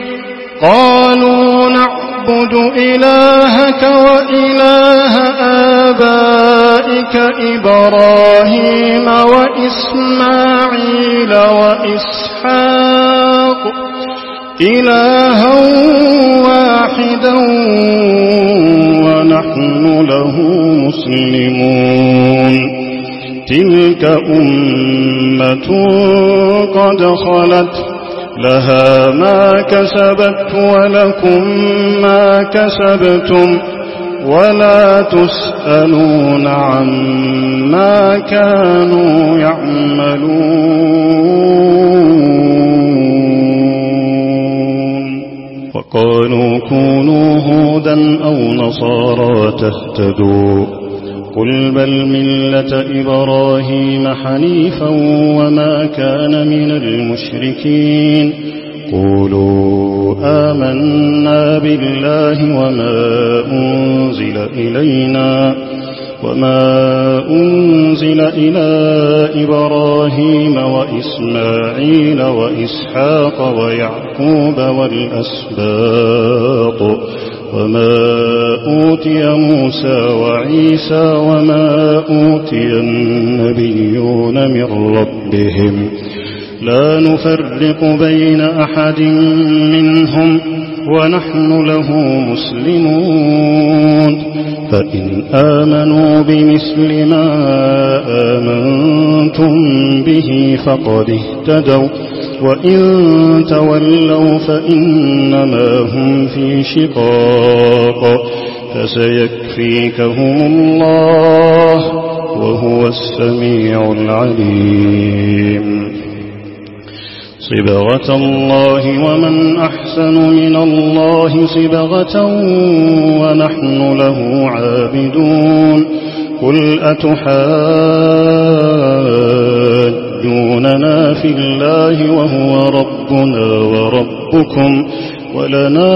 قالوا نعبد إلهك وإله آبائك إبراهيم وإسماعيل وإسحاق إلها واحدا ونحن له مسلمون تلك أمة قد خلت لها ما كسبت ولكم ما كسبتم ولا تسألون عما كانوا يعملون وقالوا كونوا هودا أو نصارى تهتدوا قل بل ملة إبراهيم حنيفا وما كان من المشركين قولوا آمنا بالله وما أنزل إلينا وما أنزل إلى إبراهيم وإسماعيل وإسحاق ويعقوب والأسباط وما أوتي موسى وعيسى وما أوتي النبيون من ربهم لا نفرق بين أحد منهم ونحن له مسلمون فإن آمنوا بمثل ما آمنتم به فقد اهتدوا وإن تولوا فإنما هم في شقاق فسيكفيكهم الله وهو السميع العليم صبغة الله ومن أحسن من الله صبغة ونحن له عابدون قل أتحاجوننا في الله وهو ربنا وربكم ولنا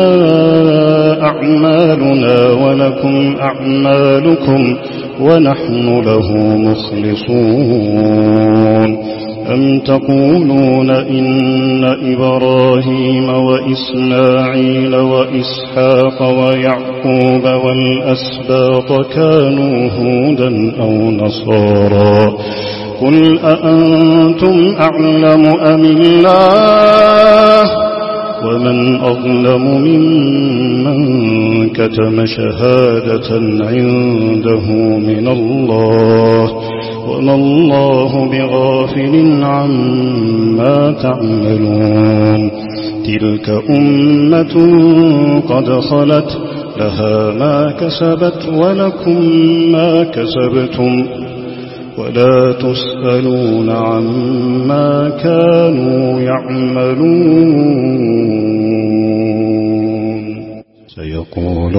أعمالنا ولكم أعمالكم ونحن له مخلصون أم تقولون إن إبراهيم وإسماعيل وإسحاق ويعقوب والأسباط كانوا هودا أو نصارى قل أأنتم أعلم أم الله ومن أظلم ممن كتم شهادة عنده من الله وما الله بغافل عما تعملون تلك أمة قد خلت لها ما كسبت ولكم ما كسبتم ولا تسألون عما كانوا يعملون سيقول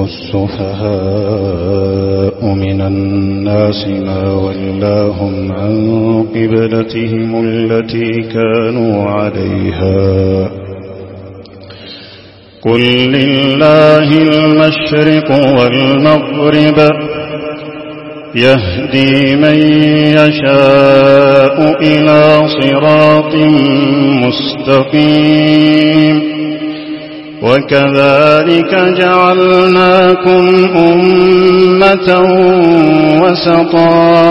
السفهاء من الناس ما ولاهم عن قبلتهم التي كانوا عليها قل لله المشرق والمغرب يهدي من يشاء إلى صراط مستقيم وكذلك جعلناكم أمة وسطا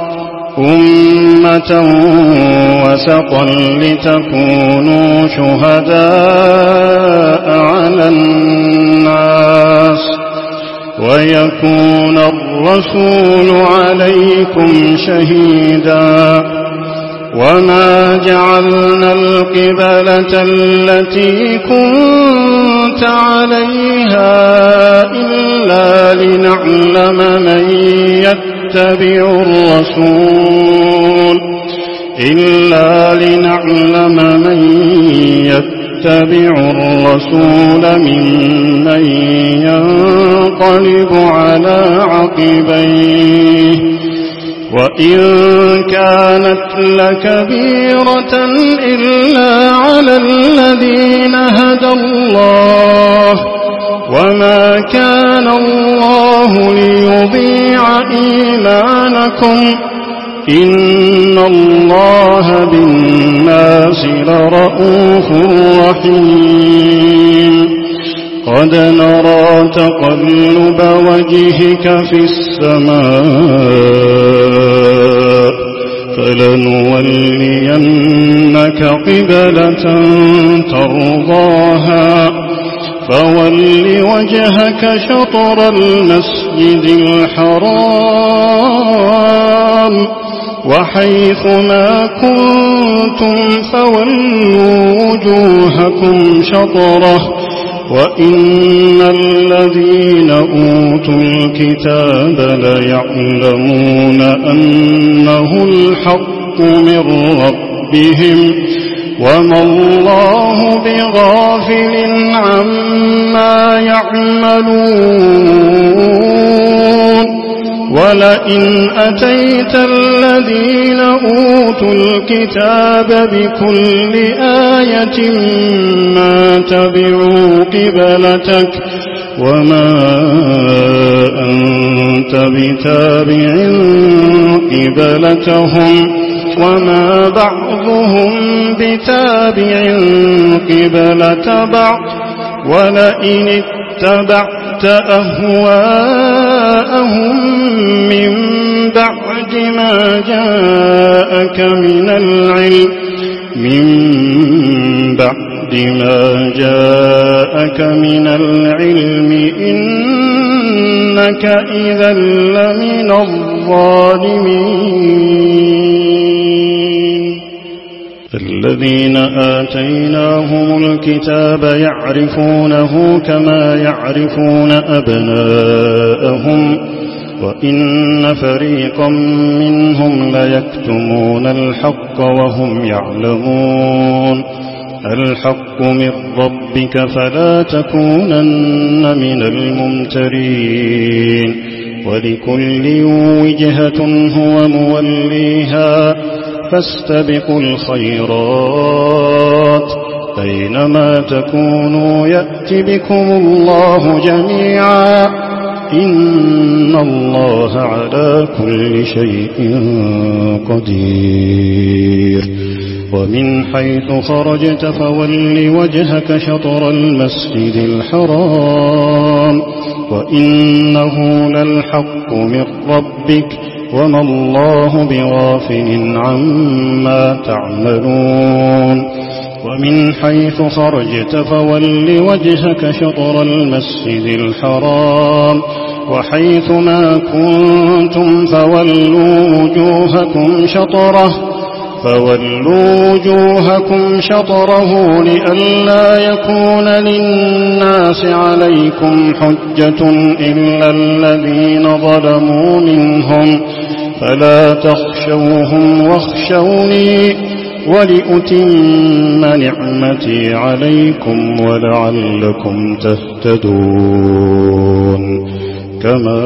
أمة وسطا لتكونوا شهداء على الناس ويكون الرسول عليكم شهيدا وما جعلنا القبلة التي كنت عليها إلا لنعلم من يتبع الرسول إلا لنعلم من يتبع الرسول ممن ينقلب على عقبيه وإن كانت لكبيرة إلا على الذين هدى الله وما كان الله ليضيع إيمانكم إن الله بالناس لرءوف رحيم قد نرى تقلب وجهك في السماء فلنولينك قبلة ترضاها فول وجهك شطر المسجد الحرام وحيث ما كنتم فولوا وجوهكم شطره وإن الذين أوتوا الكتاب ليعلمون أنه الحق من ربهم وما الله بغافل عما يعملون ولئن أتيت الذين أوتوا الكتاب بكل آية ما تبعوا قبلتك وما أنت بتابع قبلتهم وما بعضهم بتابع قبلة بعض ولئن اتبعت أهواءهم من بعد ما جاءك من العلم من بعد ما جاءك من العلم إنك إذا لمن الظالمين الذين آتيناهم الكتاب يعرفونه كما يعرفون أبناءهم وإن فريقا منهم ليكتمون الحق وهم يعلمون الحق من ربك فلا تكونن من الممترين ولكل وجهة هو موليها فاستبقوا الخيرات أينما تكونوا يأت بكم الله جميعا إن الله على كل شيء قدير ومن حيث خرجت فول وجهك شطر المسجد الحرام وإنه للحق من ربك وما الله بغافل عما تعملون ومن حيث خرجت فول وجهك شطر المسجد الحرام وحيث ما كنتم فولوا وجوهكم شطره فولوا وجوهكم شطره لئلا يكون للناس عليكم حجة إلا الذين ظلموا منهم فلا تخشوهم واخشوني ولأتم نعمتي عليكم ولعلكم تهتدون كما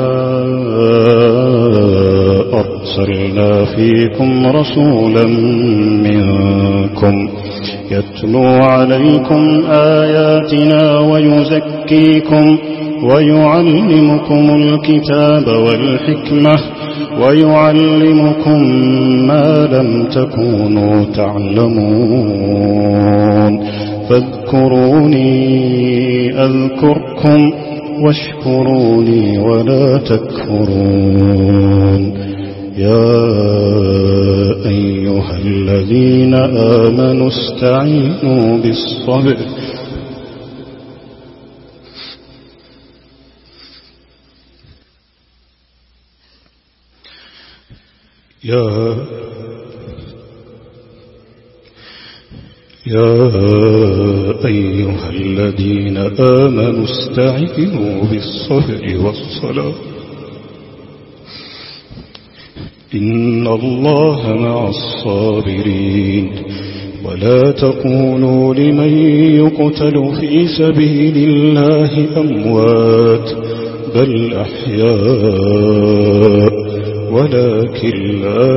أرسلنا فيكم رسولا منكم يتلو عليكم آياتنا ويزكيكم ويعلمكم الكتاب والحكمة ويعلمكم ما لم تكونوا تعلمون فاذكروني أذكركم واشكروني ولا تكفرون يا أيها الذين آمنوا استعينوا بالصبر يا يا أيها الذين آمنوا استعينوا بالصبر والصلاة إن الله مع الصابرين ولا تقولوا لمن يقتل في سبيل الله أموات بل أحياء ولكن لا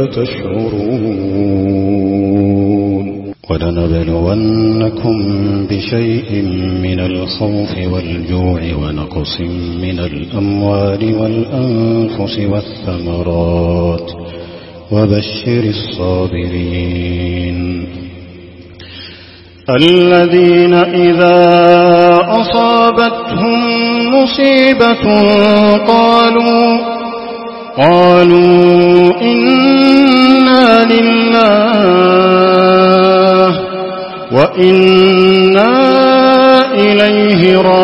تشعرون ولنبلونكم بشيء من الخوف والجوع ونقص من الأموال والأنفس والثمرات وبشر الصابرين الذين إذا أصابتهم مصيبة قالوا قالوا إنا لله وإنا إليه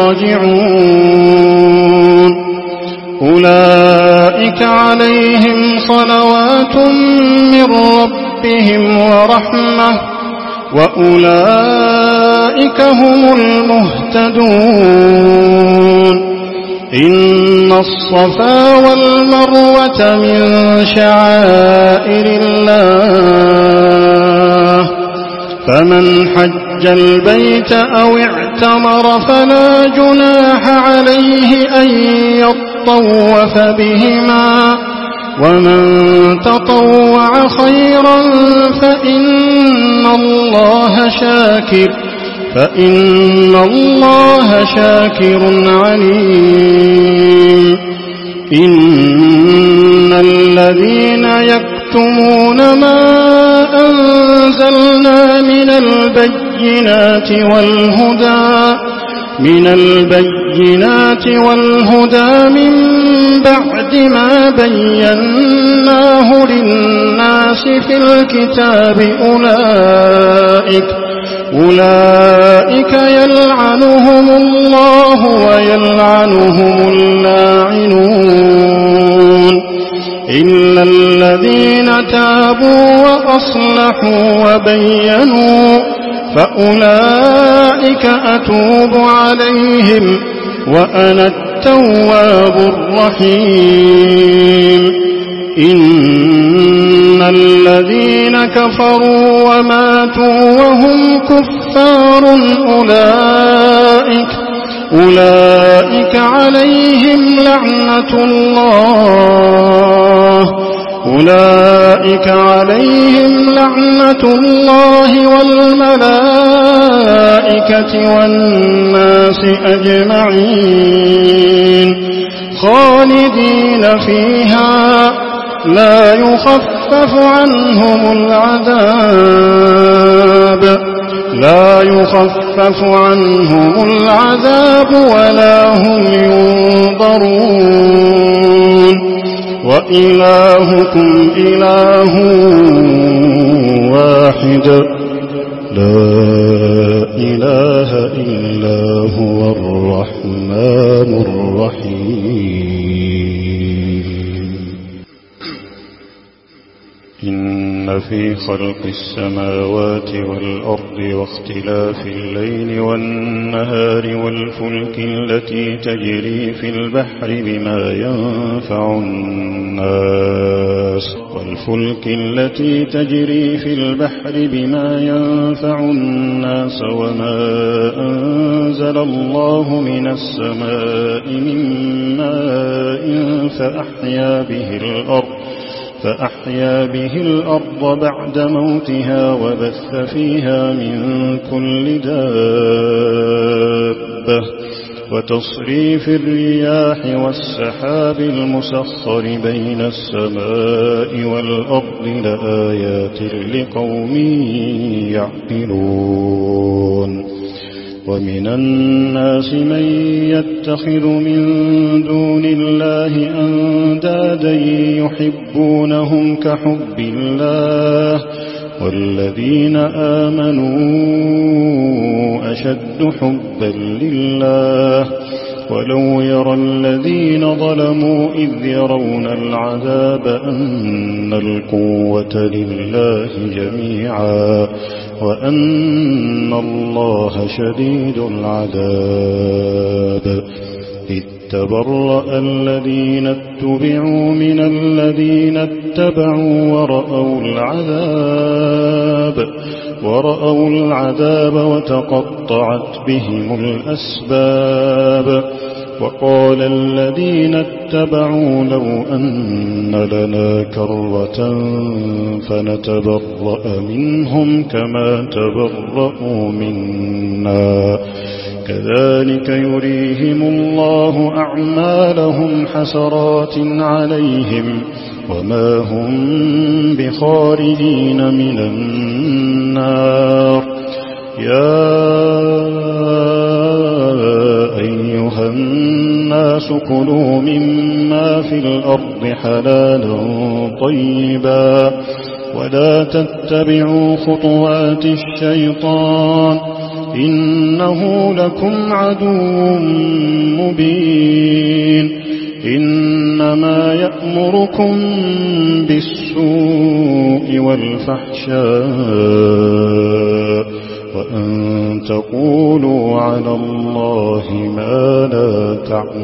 راجعون أولئك عليهم صلوات من ربهم ورحمة وأولئك هم المهتدون إن الصفا والمروة من شعائر الله فمن حج البيت أو اعتمر فلا جناح عليه أن يطوف بهما ومن تطوع خيرا فإن الله شاكر فإن الله شاكر عليم إن الذين يكتمون ما أنزلنا من البينات والهدى من البينات والهدى من بعد ما بيناه للناس في الكتاب أولئك أولئك يلعنهم الله ويلعنهم اللاعنون إلا الذين تابوا وأصلحوا وبينوا فأولئك أتوب عليهم وأنا التواب الرحيم إن الذين كفروا وماتوا وهم كفار أولئك أولئك عليهم لعنة الله أولئك عليهم لعنة الله والملائكة والناس أجمعين خالدين فيها لا يخفف يخفف عنهم العذاب لا يخفف عنهم العذاب ولا هم ينظرون وإلهكم إله واحد لا إله إلا هو الرحمن الرحيم إن في خلق السماوات والأرض واختلاف الليل والنهار والفلك التي تجري في البحر بما ينفع الناس والفلك التي تجري في البحر بما ينفع الناس وما أنزل الله من السماء من ماء فأحيا به الأرض فأحيا به الأرض بعد موتها وبث فيها من كل دابة وتصريف الرياح والسحاب المسخر بين السماء والأرض لآيات لقوم يعقلون ومن الناس من يتخذ من دون الله أندادا يحبونهم كحب الله والذين آمنوا أشد حبا لله ولو يرى الذين ظلموا إذ يرون العذاب أن القوة لله جميعا وأن الله شديد العذاب إذ تبرأ الذين اتبعوا من الذين اتبعوا ورأوا العذاب ورأوا العذاب وتقطعت بهم الأسباب وقال الذين اتبعوا لو أن لنا كرة فنتبرأ منهم كما تبرأوا منا كذلك يريهم الله أعمالهم حسرات عليهم وما هم بخارجين من النار يا أيها الناس كلوا مما في الأرض حلالا طيبا ولا تتبعوا خطوات الشيطان إنه لكم عدو مبين إنما يأمركم بالسوء والفحشاء وأن تقولوا على الله ما لا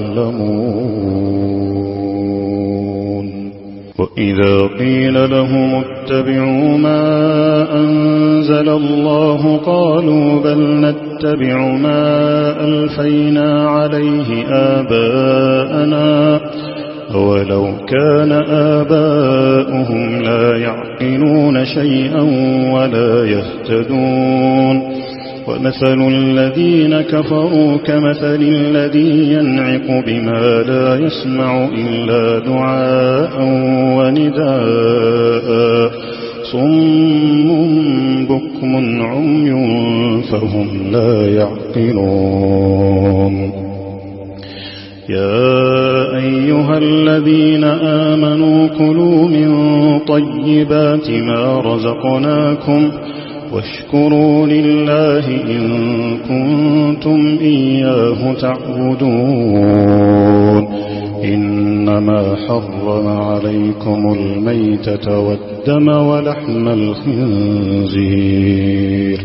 تعلمون وإذا قيل لهم اتبعوا ما أنزل الله قالوا بل نتبع ما ألفينا عليه آباءنا ولو كان آباؤهم لا يعقلون شيئا ولا يهتدون ومثل الذين كفروا كمثل الذي ينعق بما لا يسمع إلا دعاء ونداء صم بكم عمي فهم لا يعقلون يا أيها الذين آمنوا كلوا من طيبات ما رزقناكم واشكروا لله إن كنتم إياه تعبدون إنما حرم عليكم الميتة والدم ولحم الخنزير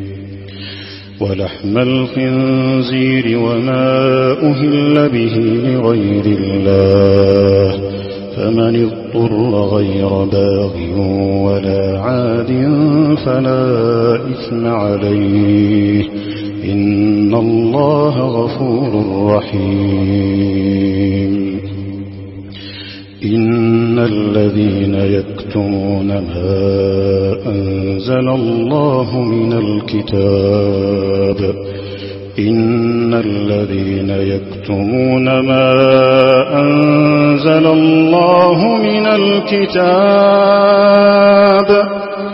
ولحم الخنزير وما أهل به لغير الله فمن اضطر غير باغ ولا عاد فلا إثم عليه إن الله غفور رحيم إن الذين يكتمون ما أنزل الله من الكتاب إن الذين يكتمون ما أنزل الله من الكتاب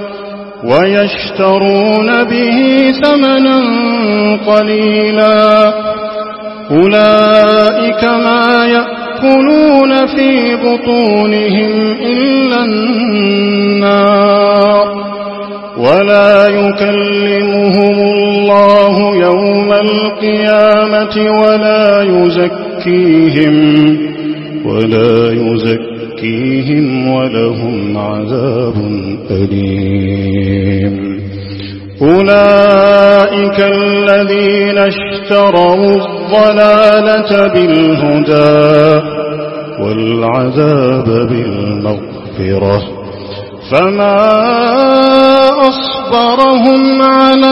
ويشترون به ثمنا قليلا أولئك ما يأكلون في بطونهم إلا النار ولا يكلمهم الله يوم القيامة ولا يزكيهم ولا يزكيهم ولهم عذاب أليم أولئك الذين اشتروا الضلالة بالهدى والعذاب بالمغفرة فما أصبرهم على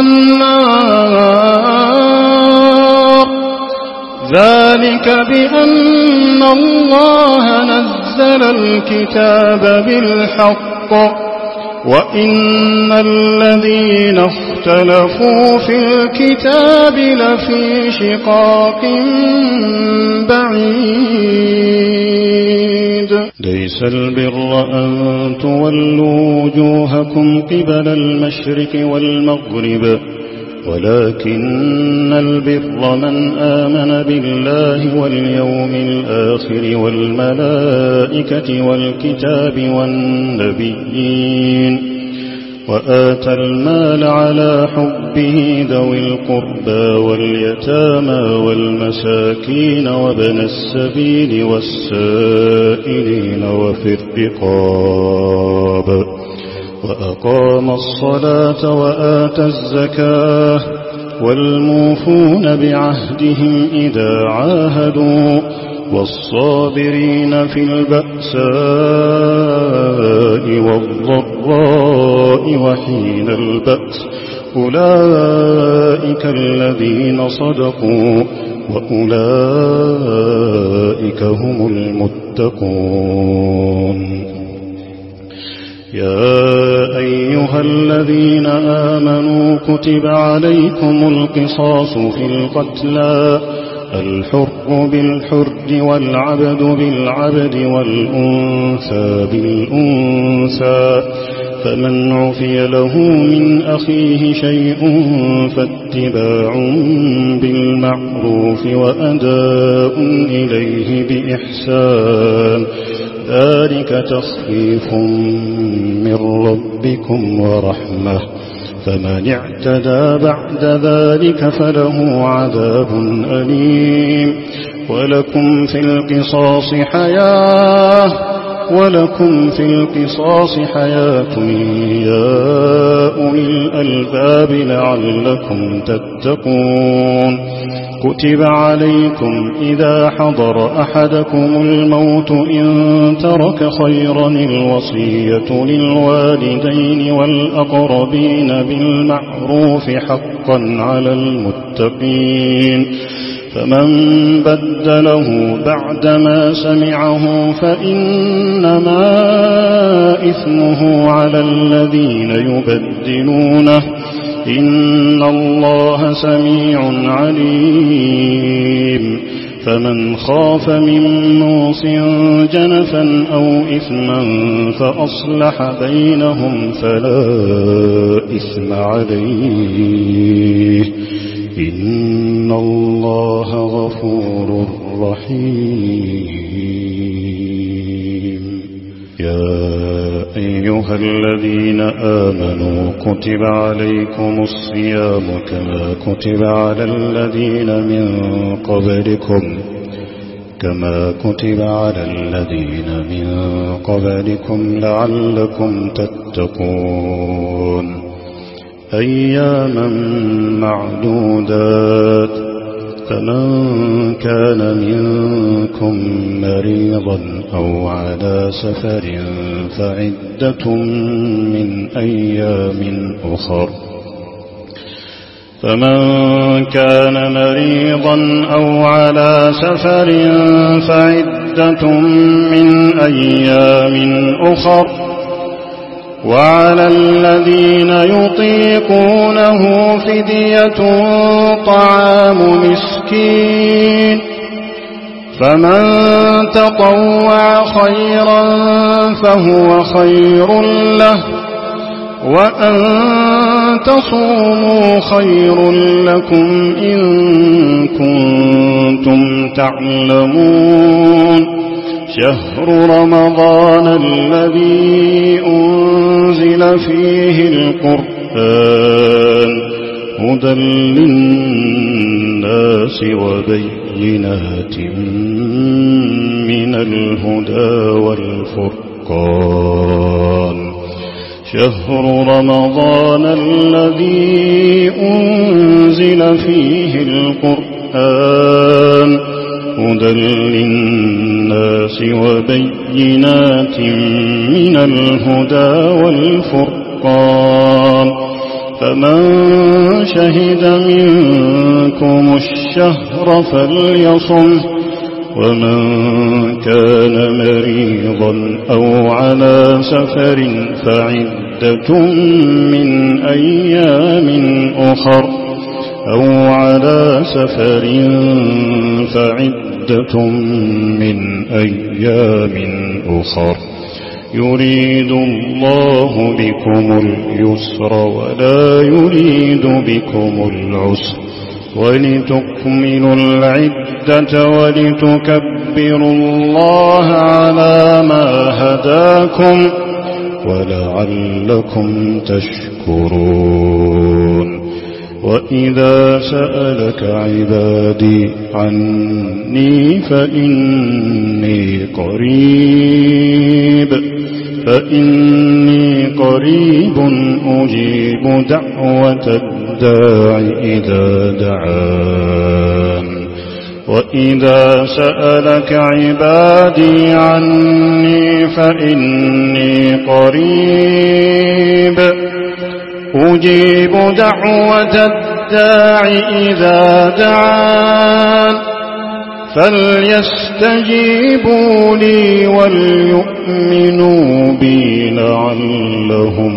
النار ذلك بأن الله نزل الكتاب بالحق وإن الذين اختلفوا في الكتاب لفي شقاق بعيد ليس البر أن تولوا وجوهكم قبل المشرق والمغرب ولكن البر من آمن بالله واليوم الآخر والملائكة والكتاب والنبيين وآتى المال على حبه ذوي القربى واليتامى والمساكين وابن السبيل والسائلين وفي الرقاب وأقام الصلاة وآتى الزكاة والموفون بعهدهم إذا عاهدوا والصابرين في البأساء والضراء وحين البأس أولئك الذين صدقوا وأولئك هم المتقون يا أيها الذين آمنوا كتب عليكم القصاص في القتلى الحر بالحر والعبد بالعبد والأنثى بالأنثى فمن عفي له من أخيه شيء فاتباع بالمعروف وأداء إليه بإحسان ذلك تخفيف من ربكم ورحمة فمن اعتدى بعد ذلك فله عذاب أليم ولكم في القصاص حياة ولكم في القصاص حياة يا أولي الألباب لعلكم تتقون كتب عليكم إذا حضر أحدكم الموت إن ترك خيرا الوصية للوالدين والأقربين بالمعروف حقا على المتقين فمن بدله بعدما سمعه فإنما إثمه على الذين يبدلونه إن الله سميع عليم فمن خاف من موص جنفا أو إثما فأصلح بينهم فلا إثم عليه إن الله غفور رحيم يا أيها الذين آمنوا كتب عليكم الصيام كما كتب على الذين من قبلكم كما كتب على الذين من قبلكم لعلكم تتقون أياما معدودات فمن كان منكم مريضا أو على سفر فعدة من أيام أخر فمن كان مريضا أو على سفر فعدة فعدة من أيام أخر وعلى الذين يطيقونه فدية طعام مسكين فمن تطوع خيرا فهو خير له وأن تصوموا خير لكم إن كنتم تعلمون شهر رمضان الذي أنزل فيه القرآن هدى للناس وبينات من الهدى والفرقان شهر رمضان الذي أنزل فيه القرآن هدى للناس وبينات من الهدى والفرقان فمن شهد منكم الشهر فليصمه ومن كان مريضا أو على سفر فعدة من أيام أخر أو على سفر فعدة من أيام أخر يريد الله بكم اليسر ولا يريد بكم العسر ولتكملوا العدة ولتكبروا الله على ما هداكم ولعلكم تشكرون وإذا سألك عبادي عني فإني قريب فإني قريب أجيب دعوة الداع إذا دعان وإذا سألك عبادي عني فإني قريب أجيب دعوة الداع إذا دعان فليستجيبوا لي وليؤمنوا بي لعلهم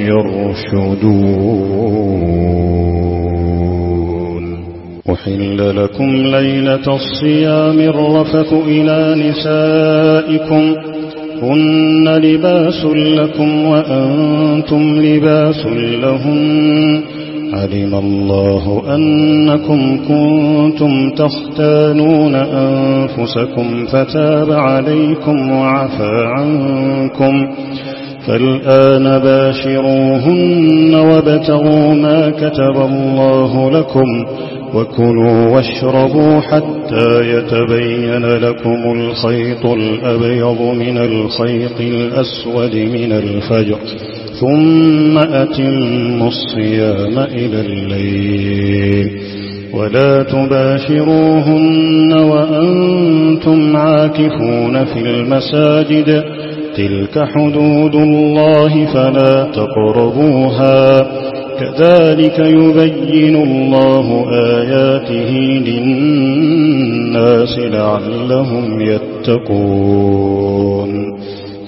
يرشدون أحل لكم ليلة الصيام الرفث إلى نسائكم هن لباس لكم وأنتم لباس لهن علم الله أنكم كنتم تختانون أنفسكم فتاب عليكم وعفى عنكم فالآن باشروهن وابتغوا ما كتب الله لكم وكلوا واشربوا حتى يتبين لكم الخيط الأبيض من الخيط الأسود من الفجر ثم أتموا الصيام إلى الليل ولا تباشروهن وأنتم عاكفون في المساجد تلك حدود الله فلا تقربوها كذلك يبين الله آياته للناس لعلهم يتقون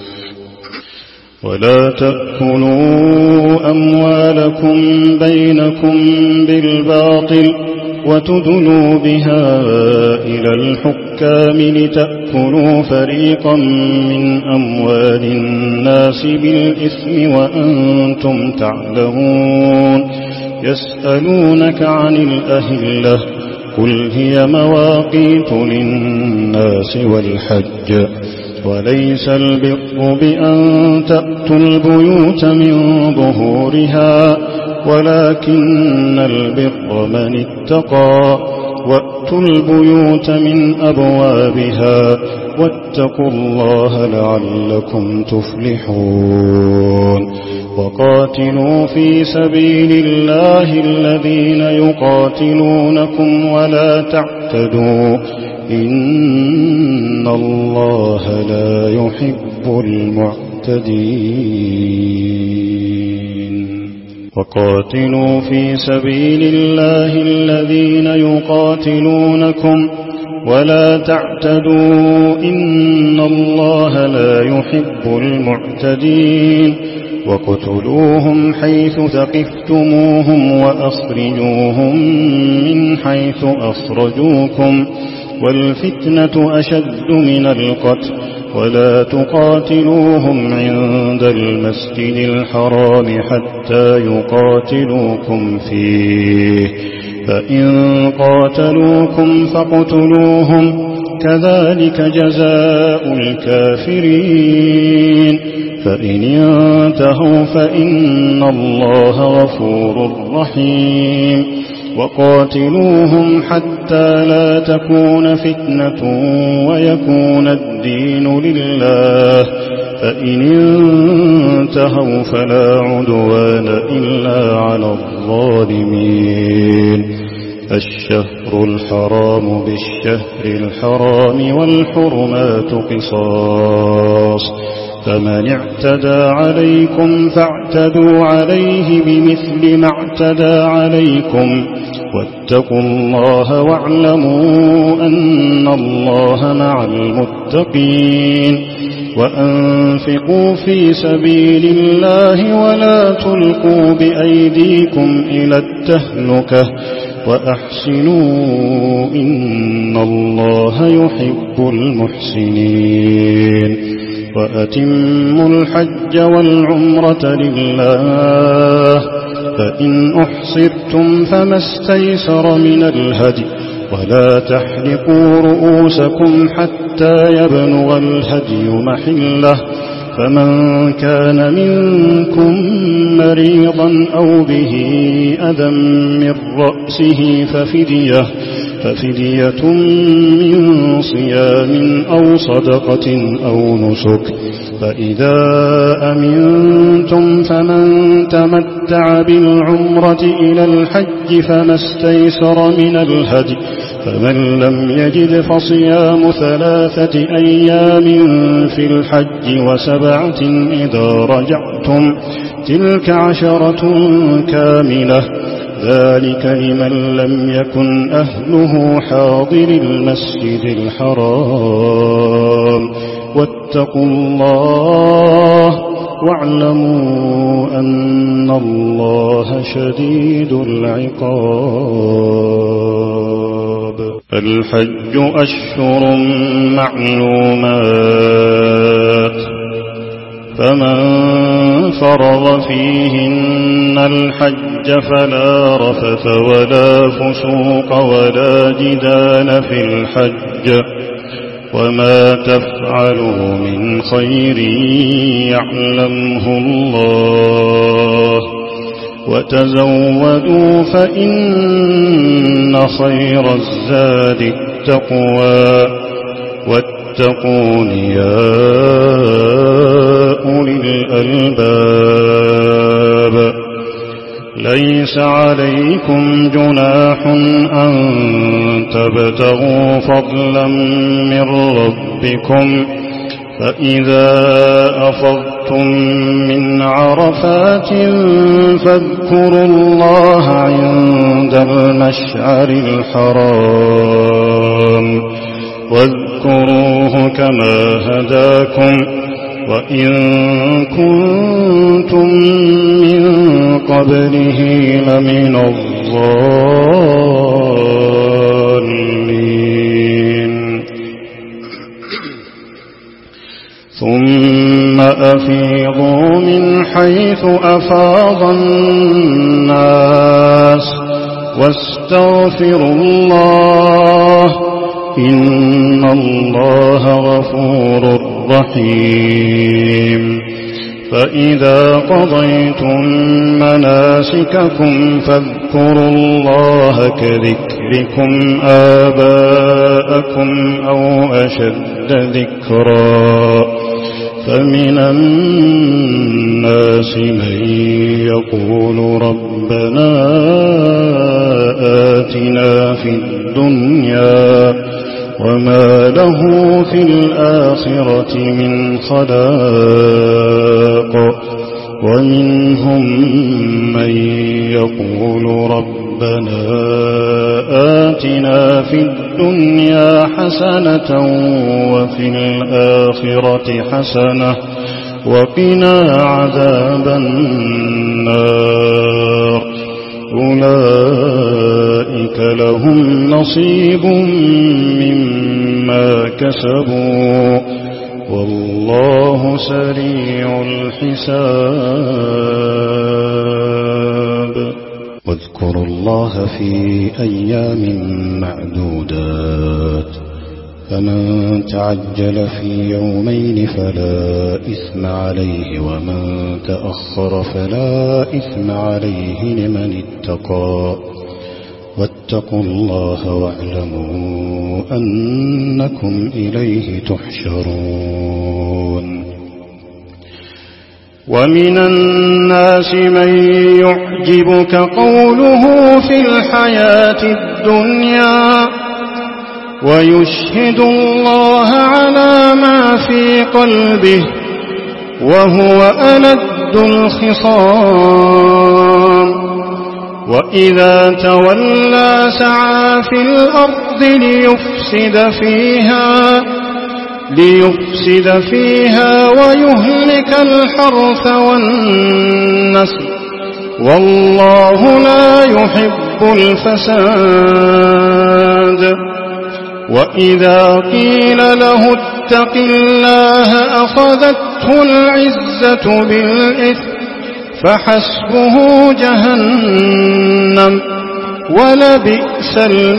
ولا تأكلوا أموالكم بينكم بالباطل وتدلوا بها إلى الحكام لتأكلوا فريقا من أموال الناس بالإثم وأنتم تعلمون يسألونك عن الأهلة قل هي مواقيت للناس والحج وليس البر بأن تأتوا البيوت من ظهورها ولكن البر من اتقى وأتوا البيوت من أبوابها واتقوا الله لعلكم تفلحون وقاتلوا في سبيل الله الذين يقاتلونكم ولا تعتدوا إن الله لا يحب المعتدين وقاتلوا في سبيل الله الذين يقاتلونكم ولا تعتدوا إن الله لا يحب المعتدين وقتلوهم حيث ثقفتموهم وأخرجوهم من حيث أخرجوكم والفتنة أشد من القتل ولا تقاتلوهم عند المسجد الحرام حتى يقاتلوكم فيه فإن قاتلوكم فاقتلوهم كذلك جزاء الكافرين فإن انتهوا فإن الله غفور رحيم وقاتلوهم حتى لا تكون فتنة ويكون الدين لله فإن انتهوا فلا عدوان إلا على الظالمين الشهر الحرام بالشهر الحرام والحرمات قصاص فمن اعتدى عليكم فاعتدوا عليه بمثل ما اعتدى عليكم واتقوا الله واعلموا أن الله مع المتقين وأنفقوا في سبيل الله ولا تلقوا بأيديكم إلى التهلكة وأحسنوا إن الله يحب المحسنين وأتموا الحج والعمرة لله فإن أحصرتم فما استيسر من الهدي ولا تحلقوا رؤوسكم حتى يبلغ الهدي محله فمن كان منكم مريضا أو به أذى من رأسه ففدية ففدية من صيام أو صدقة أو نسك فإذا أمنتم فمن تمتع بالعمرة إلى الحج فما استيسر من الهدي فمن لم يجد فصيام ثلاثة أيام في الحج وسبعة إذا رجعتم تلك عشرة كاملة ذلك لمن لم يكن أهله حاضر المسجد الحرام واتقوا الله واعلموا أن الله شديد العقاب الحج أشهر معلومات فمن فرض فيهن الحج فلا رفث ولا فسوق ولا جدال في الحج وما تفعلوا من خير يعلمه الله وتزودوا فإن خير الزاد التقوى واتقون يا أولي الألباب ليس عليكم جناح أن تبتغوا فضلا من ربكم فإذا أفضتم من عرفات فاذكروا الله عند المشعر الحرام واذكروه كما هداكم وإن كنتم من قبله لمن الضالين ثم أفيضوا من حيث أفاض الناس واستغفروا الله إن الله غفور رحيم فإذا قضيتم مناسككم فاذكروا الله كذكركم آباءكم أو أشد ذكرا فمن الناس من يقول ربنا آتنا في الدنيا وما له في الآخرة من خلاق ومنهم من يقول ربنا آتنا في الدنيا الدنيا حسنة وفي الآخرة حسنة وقنا عذاب النار أولئك لهم نصيب مما كسبوا والله سريع الحساب واذكروا الله في أيام معدودات فمن تعجل في يومين فلا إثم عليه ومن تأخر فلا إثم عليه لمن اتقى واتقوا الله واعلموا أنكم إليه تحشرون ومن الناس من يعجبك قوله في الحياة الدنيا ويشهد الله على ما في قلبه وهو ألد الخصام وإذا تولى سعى في الأرض ليفسد فيها ليفسد فيها ويهلك الحرث والنسل والله لا يحب الفساد وإذا قيل له اتق الله أخذته العزة بالإثم فحسبه جهنم ولبئس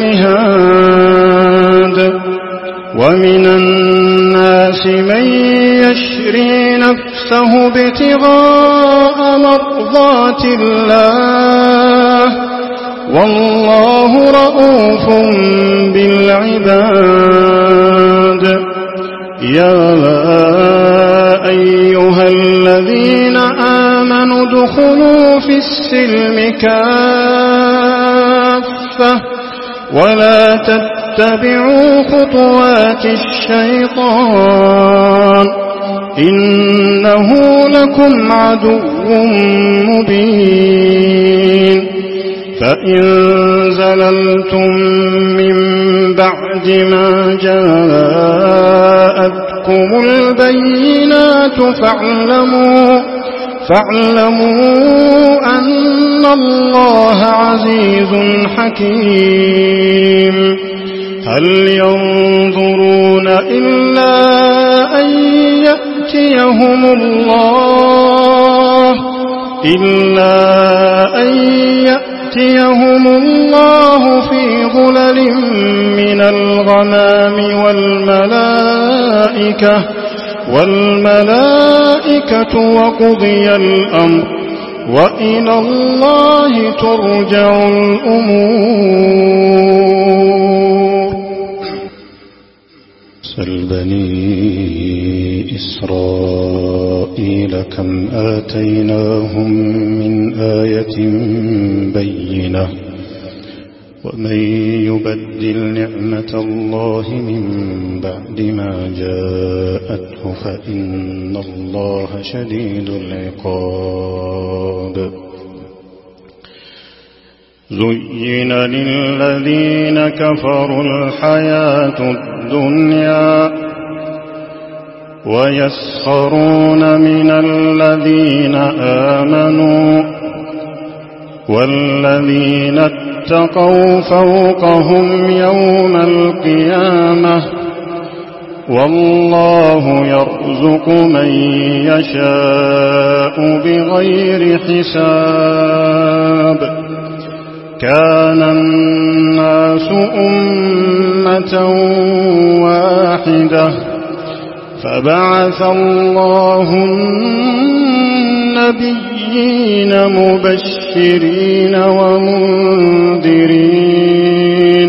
المهاد ومن الناس من يشري نفسه ابتغاء مرضات الله والله رؤوف بالعباد يا أيها الذين آمنوا ادخلوا في السلم كافة ولا تتبعوا خطوات الشيطان إنه لكم عدو مبين فإن زللتم من بعد ما جاءتكم البينات فاعلموا فاعلموا أن الله عزيز حكيم هل ينظرون إلا أن يأتيهم الله إلا أن يأتيهم الله في ظلل من الغمام والملائكة والملائكة وقضي الأمر وإلى الله ترجع الأمور سل بني إسرائيل كم آتيناهم من آية بينة ومن يبدل نعمة الله من بعد ما جاءته فإن الله شديد العقاب زين للذين كفروا الحياة الدنيا ويسخرون من الذين آمنوا والذين اتقوا فوقهم يوم القيامة والله يرزق من يشاء بغير حساب كان الناس أمة واحدة فبعث الله النبيين مبشرين ومنذرين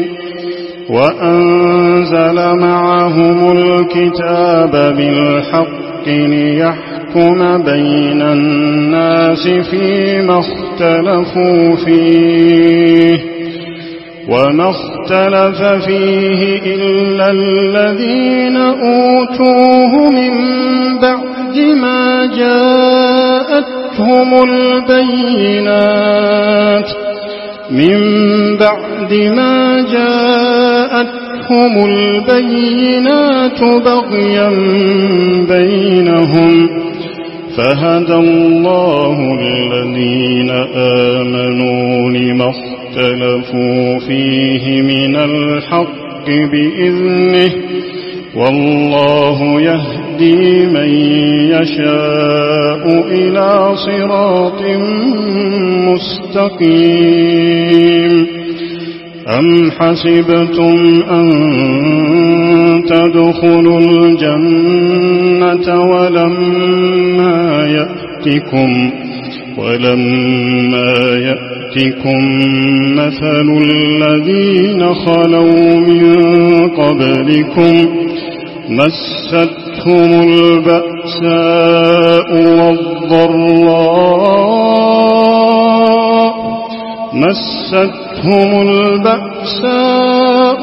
وأنزل معهم الكتاب بالحق ليحكم بين الناس فيما اختلفوا فيه وما اختلف فيه إلا الذين أوتوه من بعد ما جاءتهم البينات من بعد ما جاءتهم جاءتهم البينات بغيا بينهم فهدى الله الذين آمنوا لما اختلفوا فيه من الحق بإذنه والله يهدي من يشاء إلى صراط مستقيم أم حسبتم أن تدخلوا الجنة ولما يأتكم ولما يأتكم مثل الذين خلوا من قبلكم مستهم البأساء والضراء مستهم البأساء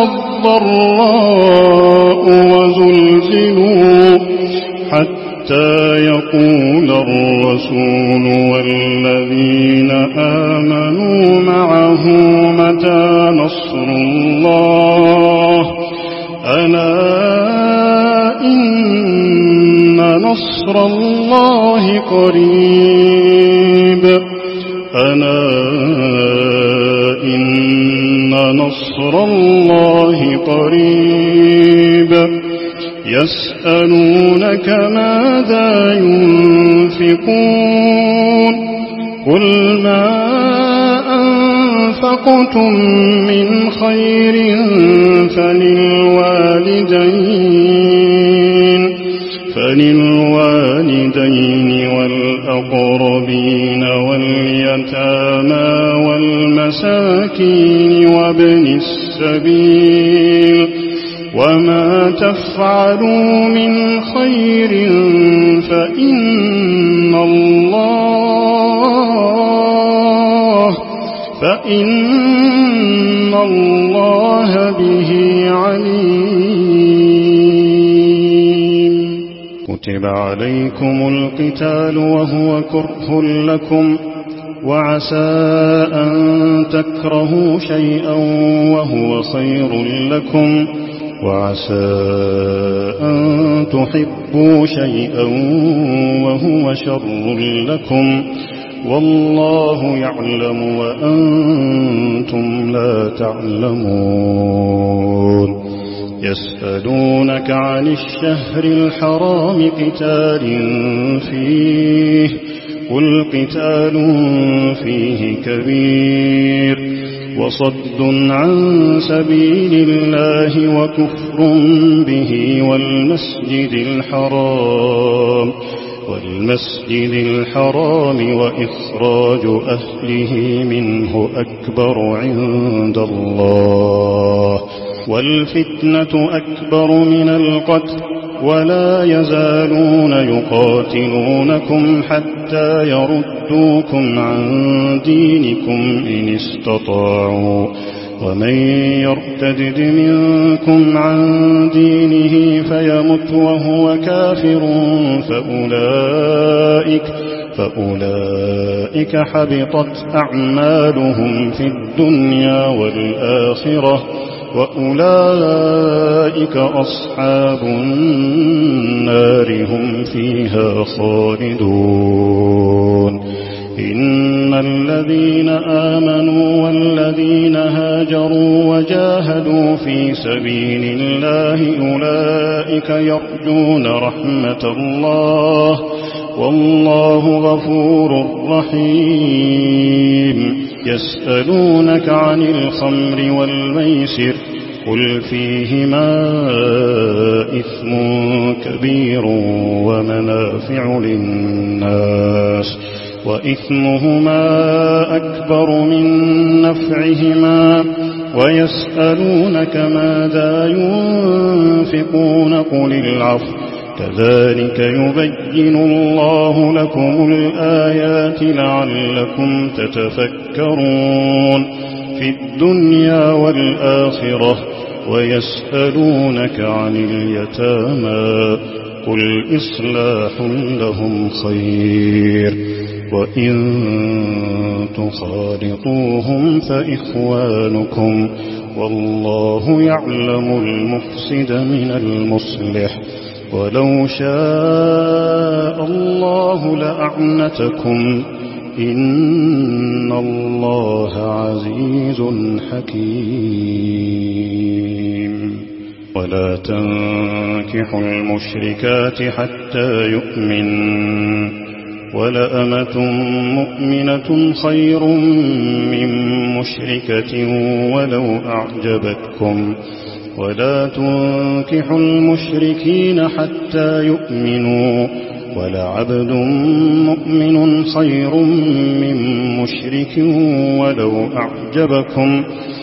والضراء وزلزلوا حتى يقول الرسول والذين آمنوا معه متى نصر الله ألا إن نصر الله قريب ألا إن نصر الله قريب يسألونك ماذا ينفقون قل ما أنفقتم من خير فللوالدين فللوالدين والأقربين واليتامى والمساكين وابن السبيل وما تفعلوا من خير فإن الله فإن الله به عليم كتب عليكم القتال وهو كره لكم وعسى أن تكرهوا شيئا وهو خير لكم وعسى أن تحبوا شيئا وهو شر لكم والله يعلم وأنتم لا تعلمون يسألونك عن الشهر الحرام قتال فيه قل قتال فيه كبير وصد عن سبيل الله وكفر به والمسجد الحرام والمسجد الحرام وإخراج أهله منه أكبر عند الله والفتنة أكبر من القتل ولا يزالون يقاتلونكم حتى يردوكم عن دينكم إن استطاعوا ومن يرتد منكم عن دينه فيمت وهو كافر فأولئك, فأولئك حبطت أعمالهم في الدنيا والآخرة وأولئك أصحاب النار هم فيها خالدون إن الذين آمنوا والذين هاجروا وجاهدوا في سبيل الله أولئك يرجون رحمة الله والله غفور رحيم يسألونك عن الخمر والميسر قل فيهما إثم كبير ومنافع للناس وإثمهما أكبر من نفعهما ويسألونك ماذا ينفقون قل العفو كذلك يبين الله لكم الآيات لعلكم تتفكرون في الدنيا والآخرة ويسألونك عن اليتامى قل إصلاح لهم خير وإن تخالطوهم فإخوانكم والله يعلم المفسد من المصلح ولو شاء الله لأعنتكم إن الله عزيز حكيم ولا تنكحوا المشركات حتى يؤمن ولأمة مؤمنة خير من مشركة ولو أعجبتكم ولا تنكحوا المشركين حتى يؤمنوا ولعبد مؤمن خير من مشرك ولو أعجبكم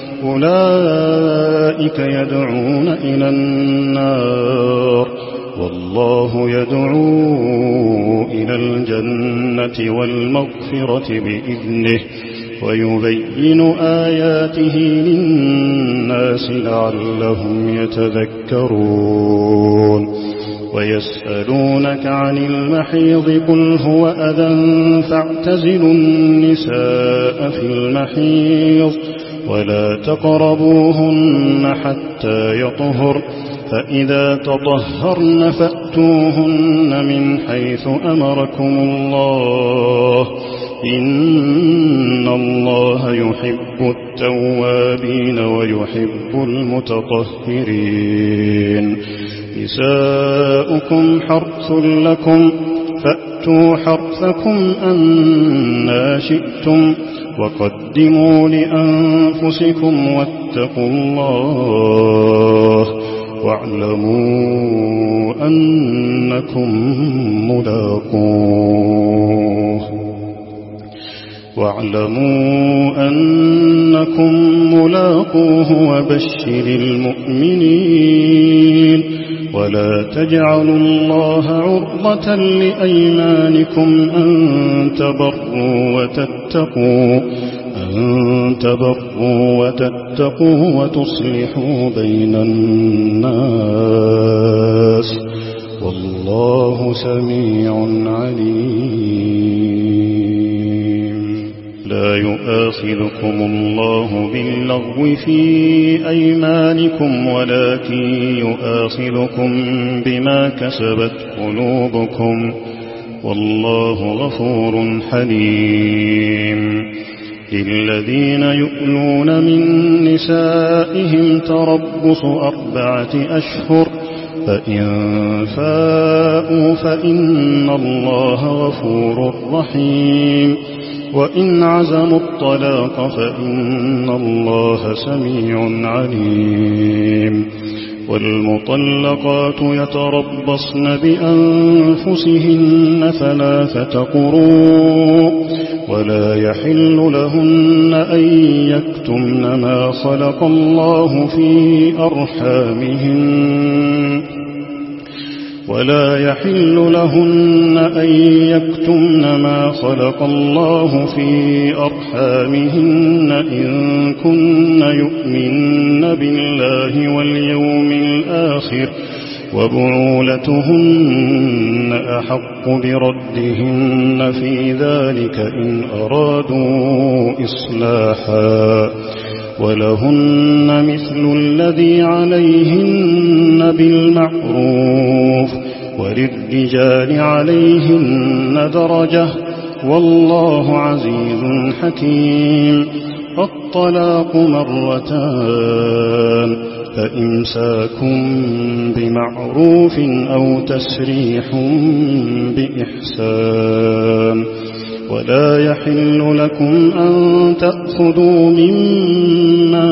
أولئك يدعون إلى النار والله يدعو إلى الجنة والمغفرة بإذنه ويبين آياته للناس لعلهم يتذكرون ويسألونك عن المحيض قل هو أذى فاعتزلوا النساء في المحيض ولا تقربوهن حتى يطهر فإذا تطهرن فأتوهن من حيث أمركم الله إن الله يحب التوابين ويحب المتطهرين نساؤكم حرث لكم فأتوا حرثكم أنى شئتم وقدموا لأنفسكم واتقوا الله واعلموا أنكم ملاقوه واعلموا أنكم ملاقوه وبشر المؤمنين ولا تجعلوا الله عرضة لأيمانكم أن تبروا وتتقوا أن تبروا وتتقوا وتصلحوا بين الناس والله سميع عليم لا يؤاخذكم الله باللغو في أيمانكم ولكن يؤاخذكم بما كسبت قلوبكم والله غفور حليم للذين يؤلون من نسائهم تربص أربعة أشهر فإن فاءوا فإن الله غفور رحيم وإن عزموا الطلاق فإن الله سميع عليم والمطلقات يتربصن بأنفسهن ثلاثة قروء ولا يحل لهن أن يكتمن ما خلق الله في أرحامهن ولا يحل لهن أن يكتمن ما خلق الله في أرحامهن إن كن يؤمن بالله واليوم الآخر وبعولتهن أحق بردهن في ذلك إن أرادوا إصلاحا ولهن مثل الذي عليهن بالمعروف وللرجال عليهن درجة والله عزيز حكيم الطلاق مرتان فإمساك بمعروف أو تسريح بإحسان ولا يحل لكم أن تأخذوا مما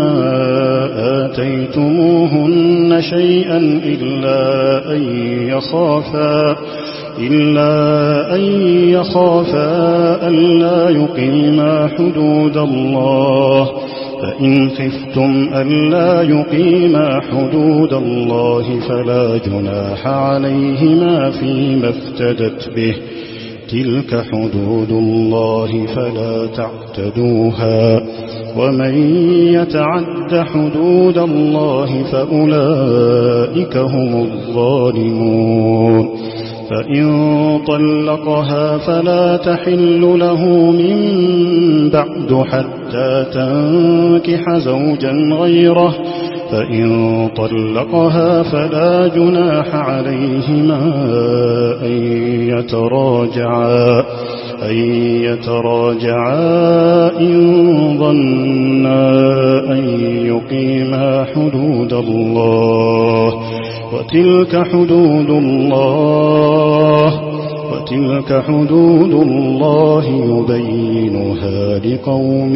آتيتموهن شيئا إلا أن يخافا إلا أن يخافا ألا يقيما حدود الله فإن خفتم ألا يقيما حدود الله فلا جناح عليهما فيما افتدت به تلك حدود الله فلا تعتدوها ومن يتعد حدود الله فأولئك هم الظالمون فإن طلقها فلا تحل له من بعد حتى تنكح زوجا غيره فإن طلقها فلا جناح عليهما أن يتراجعا أن يتراجعا إن ظنا أن يقيما حدود الله وتلك حدود الله وتلك حدود الله يبينها لقوم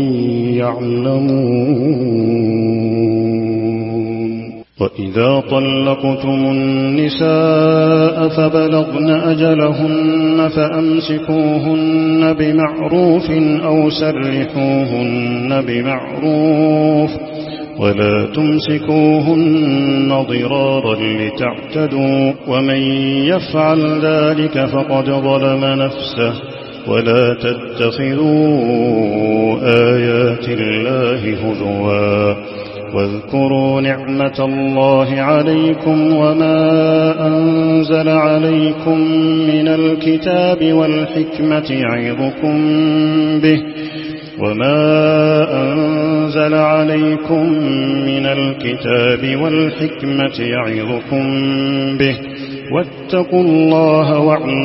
يعلمون. وإذا طلقتم النساء فبلغن أجلهن فأمسكوهن بمعروف أو سرحوهن بمعروف ولا تمسكوهن ضرارا لتعتدوا ومن يفعل ذلك فقد ظلم نفسه ولا تتخذوا آيات الله هزوا واذكروا نعمة الله عليكم وما أنزل عليكم من الكتاب والحكمة يعظكم به وما أنزل عليكم من الكتاب والحكمة يعظكم به واتقوا الله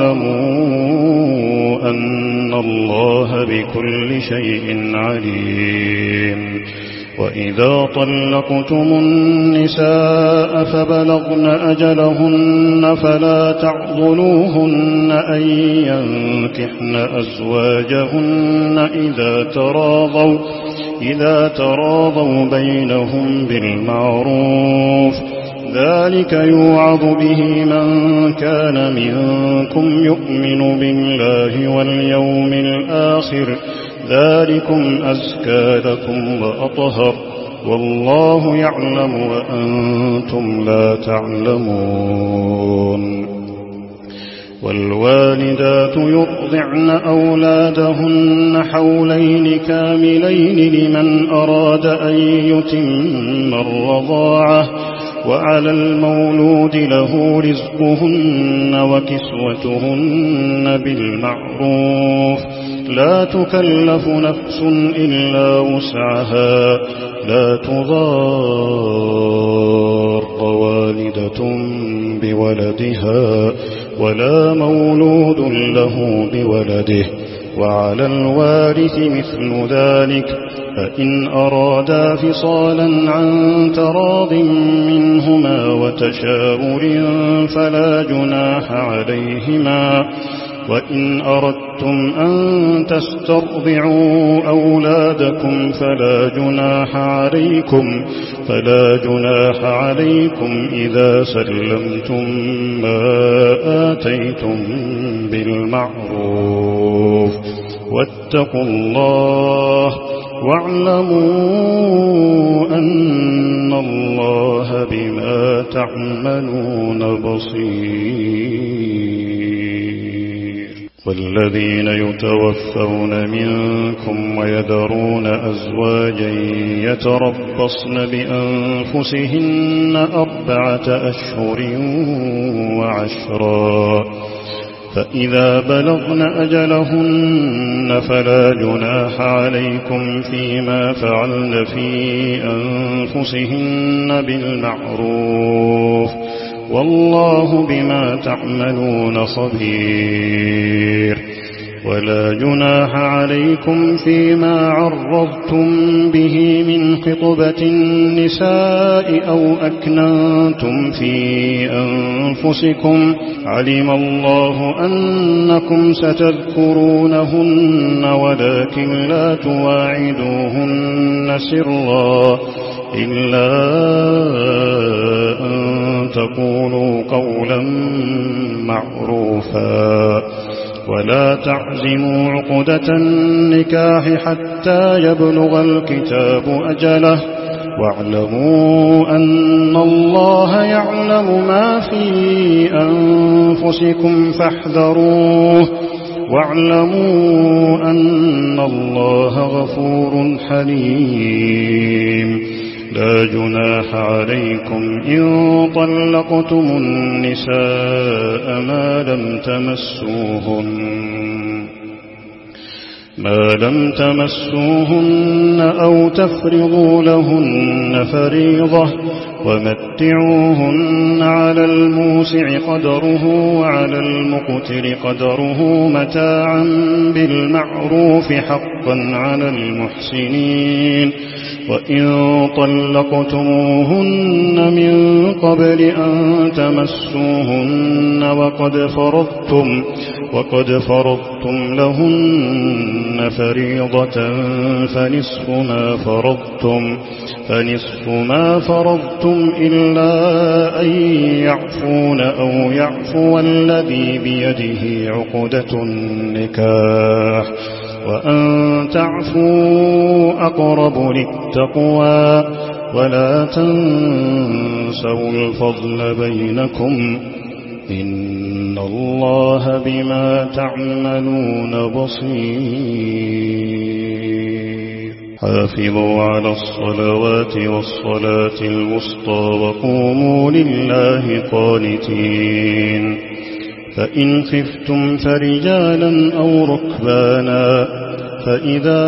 واعلموا أن الله بكل شيء عليم. وإذا طلقتم النساء فبلغن أجلهن فلا تعضلوهن أن ينكحن أزواجهن إذا تراضوا إذا تراضوا بينهم بالمعروف ذلك يوعظ به من كان منكم يؤمن بالله واليوم الآخر ذلكم أزكى لكم وأطهر والله يعلم وأنتم لا تعلمون. والوالدات يرضعن أولادهن حولين كاملين لمن أراد أن يتم الرضاعة وعلى المولود له رزقهن وكسوتهن بالمعروف لا تكلف نفس إلا وسعها لا تضار والدة بولدها ولا مولود له بولده وعلى الوارث مثل ذلك فإن أرادا فصالا عن تراض منهما وتشاور فلا جناح عليهما وإن أردتم أن تسترضعوا أولادكم فلا جناح عليكم فلا جناح عليكم إذا سلمتم ما آتيتم بالمعروف واتقوا الله واعلموا أن الله بما تعملون بصير. والذين يتوفون منكم ويذرون أزواجا يتربصن بأنفسهن أربعة أشهر وعشرا فإذا بلغن أجلهن فلا جناح عليكم فيما فعلن في أنفسهن بالمعروف والله بما تعملون خبير. ولا جناح عليكم فيما عرضتم به من خطبة النساء أو أكننتم في أنفسكم علم الله أنكم ستذكرونهن ولكن لا تواعدوهن سرا إلا أن تقولوا قولا معروفا ولا تعزموا عقدة النكاح حتى يبلغ الكتاب أجله واعلموا أن الله يعلم ما في أنفسكم فاحذروه واعلموا أن الله غفور حليم. لا جناح عليكم إن طلقتم النساء ما لم تمسوهن ما لم تمسوهن أو تفرضوا لهن فريضة ومتعوهن على الموسع قدره وعلى المقتر قدره متاعا بالمعروف حقا على المحسنين. وإن طلقتموهن من قبل أن تمسوهن وقد فرضتم وقد فرضتم لهن فريضة فنصف ما فرضتم فنصف ما فرضتم إلا أن يعفون أو يعفو الذي بيده عقدة النكاح وأن تعفوا أقرب للتقوى ولا تنسوا الفضل بينكم إن الله بما تعملون بصير. حافظوا على الصلوات والصلاة الوسطى وقوموا لله قانتين. فإن خفتم فرجالا أو ركبانا فإذا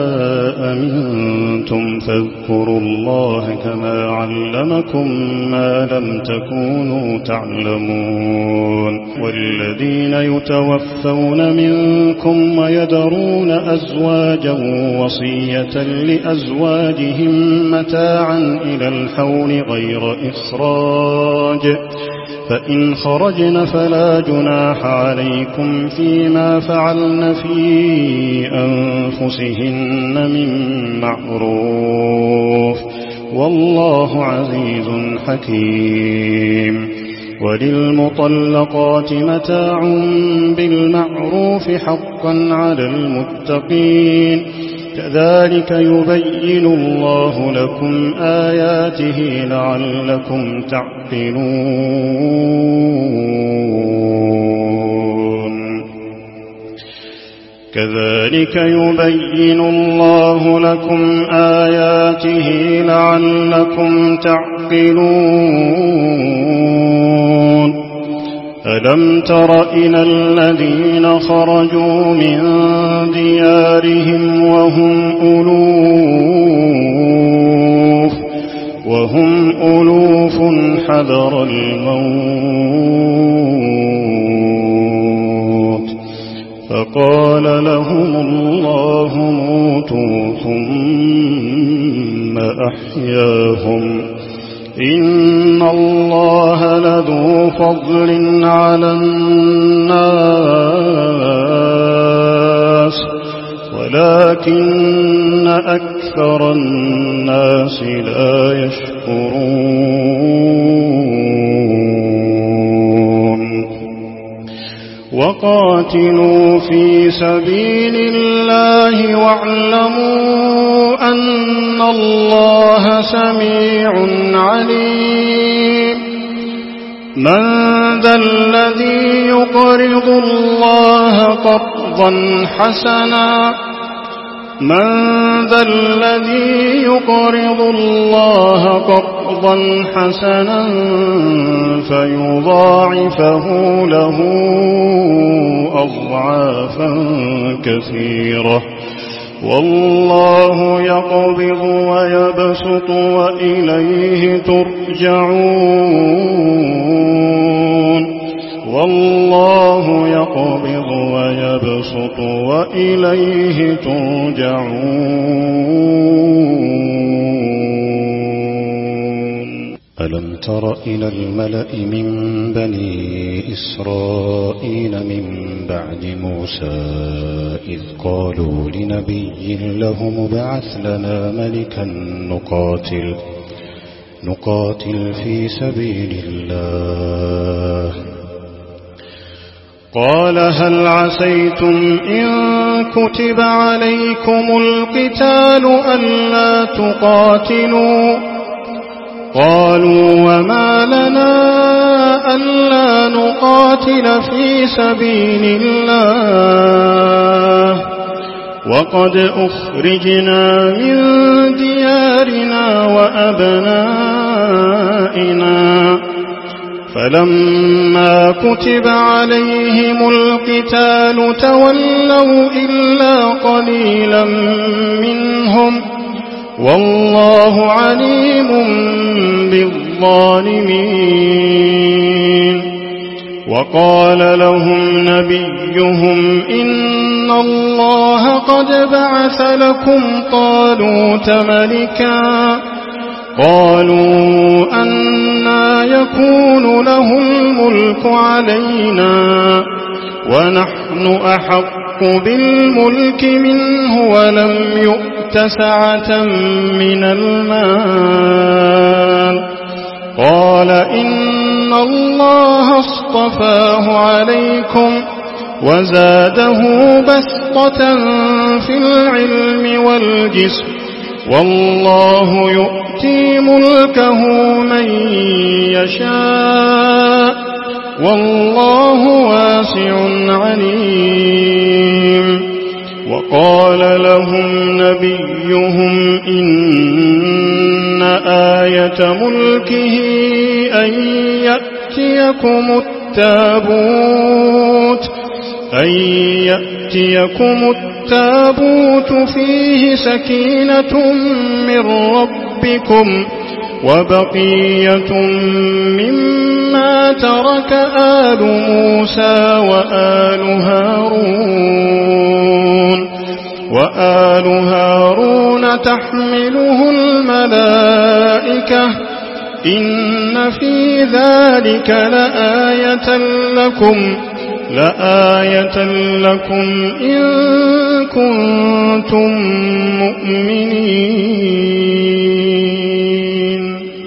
أمنتم فاذكروا الله كما علمكم ما لم تكونوا تعلمون. والذين يتوفون منكم ويذرون أزواجا وصية لأزواجهم متاعا إلى الحول غير إخراج فإن خرجن فلا جناح عليكم فيما فعلن في أنفسهن من معروف والله عزيز حكيم. وللمطلقات متاع بالمعروف حقا على المتقين كذلك يبين الله لكم آياته لعلكم تعقلون. كذلك يبين الله لكم آياته لعلكم تعقلون. ألم تر إلى الذين خرجوا من ديارهم وهم ألوف وهم ألوف حذر الموت فقال لهم الله موتوا ثم أحياهم إن الله لذو فضل على الناس ولكن أكثر الناس لا يشكرون. وقاتلوا في سبيل الله واعلموا أن الله سميع عليم. من ذا الذي يقرض الله قرضا حسنا من ذا الذي يقرض الله قرضا حسنا فيضاعفه له أضعافا كثيرة والله يقبض ويبسط وإليه ترجعون. والله يقبض ويبسط وإليه ترجعون. ألم تر إلى الملأ من بني إسرائيل من بعد موسى إذ قالوا لنبي له ابعث لنا ملكا نقاتل نقاتل في سبيل الله قال هل عسيتم إن كتب عليكم القتال ألا تقاتلوا قالوا وما لنا ألا نقاتل في سبيل الله وقد أخرجنا من ديارنا ديارنا وأبنائنا. فلما كتب عليهم القتال تولوا إلا قليلا منهم والله عليم بالظالمين. وقال لهم نبيهم إن الله قد بعث لكم طالوت ملكا. قالوا أنى يكون له الملك علينا ونحن أحق بالملك منه ولم يؤت سعة من المال. قال إن الله اصطفاه عليكم وزاده بسطة في العلم والجسم والله يؤتي ملكه من يشاء والله واسع عليم. وقال لهم نبيهم إن آية ملكه أن يأتيكم التابوت أن يأتيكم التابوت فيه سكينة من ربكم وبقية مما ترك آل موسى وآل هارون وآل هارون تحمله الملائكة إن في ذلك لآية لكم لآية لكم إن كنتم مؤمنين.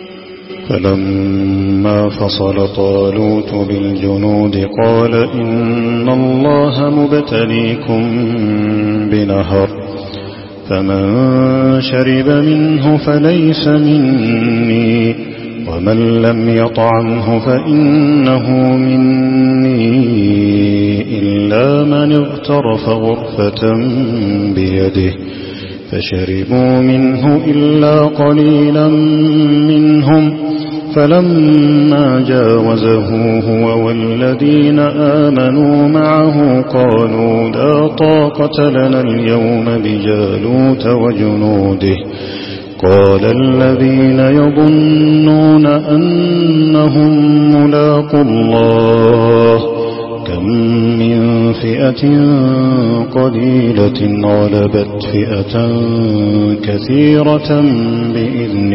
فلما فصل طالوت بالجنود قال إن الله مبتليكم بنهر فمن شرب منه فليس مني ومن لم يطعمه فإنه مني إلا من اغترف غرفة بيده فشربوا منه إلا قليلا منهم فلما جاوزه هو والذين آمنوا معه قالوا لا طاقة لنا اليوم بجالوت وجنوده. قال الذين يظنون أنهم ملاقو الله كم من فئة قليلة غلبت فئة كثيرة بإذن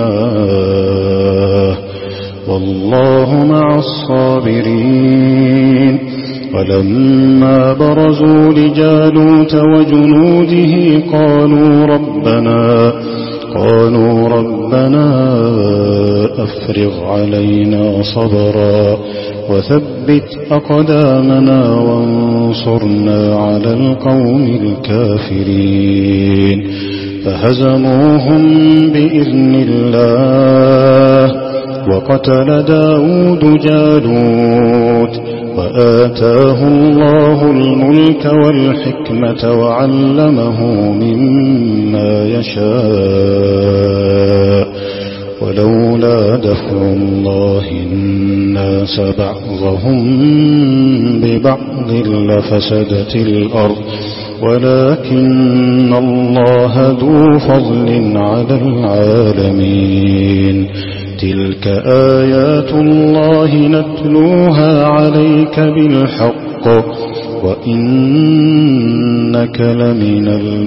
الله والله مع الصابرين. ولما برزوا لجالوت وجنوده قالوا ربنا قالوا ربنا أفرغ علينا صبرا وثبت أقدامنا وانصرنا على القوم الكافرين. فهزموهم بإذن الله وقتل داود جالوت وآتاه الله الملك والحكمة وعلمه مما يشاء ولولا دفع الله الناس بعضهم ببعض لفسدت الأرض ولكن الله ذو فضل على العالمين. تلك آيات الله نتلوها عليك بالحق وإنك لمن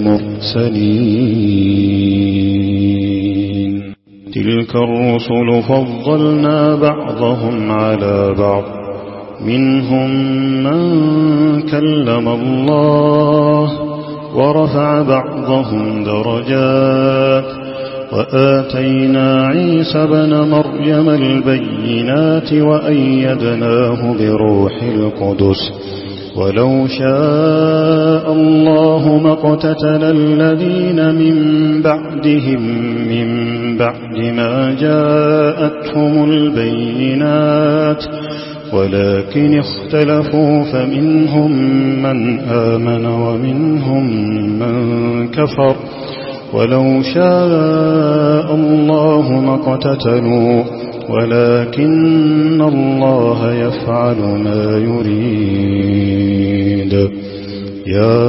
المرسلين. تلك الرسل فضلنا بعضهم على بعض منهم من كلم الله ورفع بعضهم درجات وآتينا عيسى ابن مريم البينات وأيدناه بروح القدس ولو شاء الله ما اقتتل الذين من بعدهم من بعد ما جاءتهم البينات ولكن اختلفوا فمنهم من آمن ومنهم من كفر ولو شاء الله ما اقتتلوا ولكن الله يفعل ما يريد. يا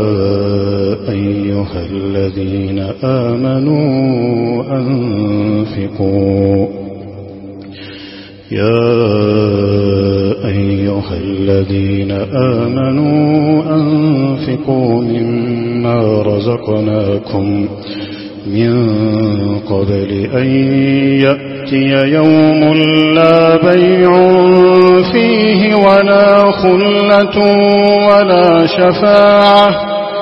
أيها الذين آمنوا أنفقوا يا أيها الذين آمنوا أنفقوا مما رزقناكم من قبل أن يأتي يوم لا بيع فيه ولا خلة ولا شفاعة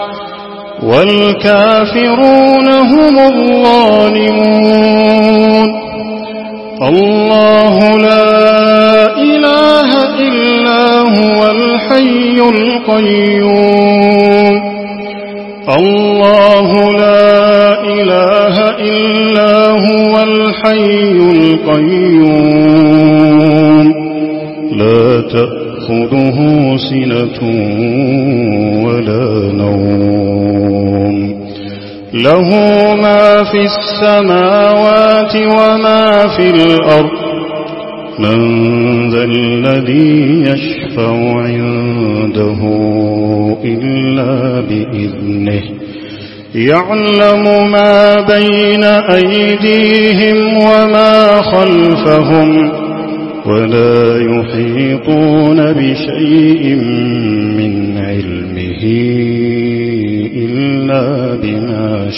والكافرون هم الظالمون. الله لا إله إلا هو الحي القيوم الله لا إله إلا هو الحي القيوم لا تأخذه سنة ولا نوم له ما في السماوات وما في الأرض من ذا الذي يشفع عنده إلا بإذنه يعلم ما بين أيديهم وما خلفهم ولا يحيطون بشيء من علمه إلا بما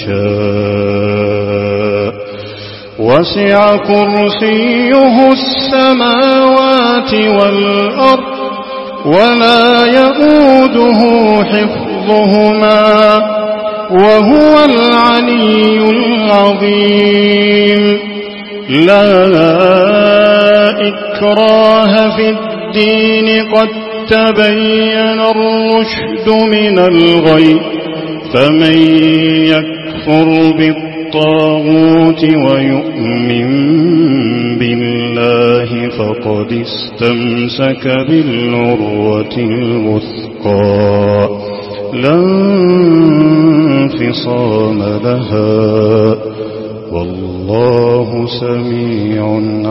شاء وسع كرسيه السماوات والأرض ولا يؤوده حفظهما وهو العلي العظيم. لا إكراه في الدين قد تبين الرشد من الغي فمن يكفر بالطاغوت ويؤمن بالله فقد استمسك بالعروة الوثقى لا انفصام لها والله سميع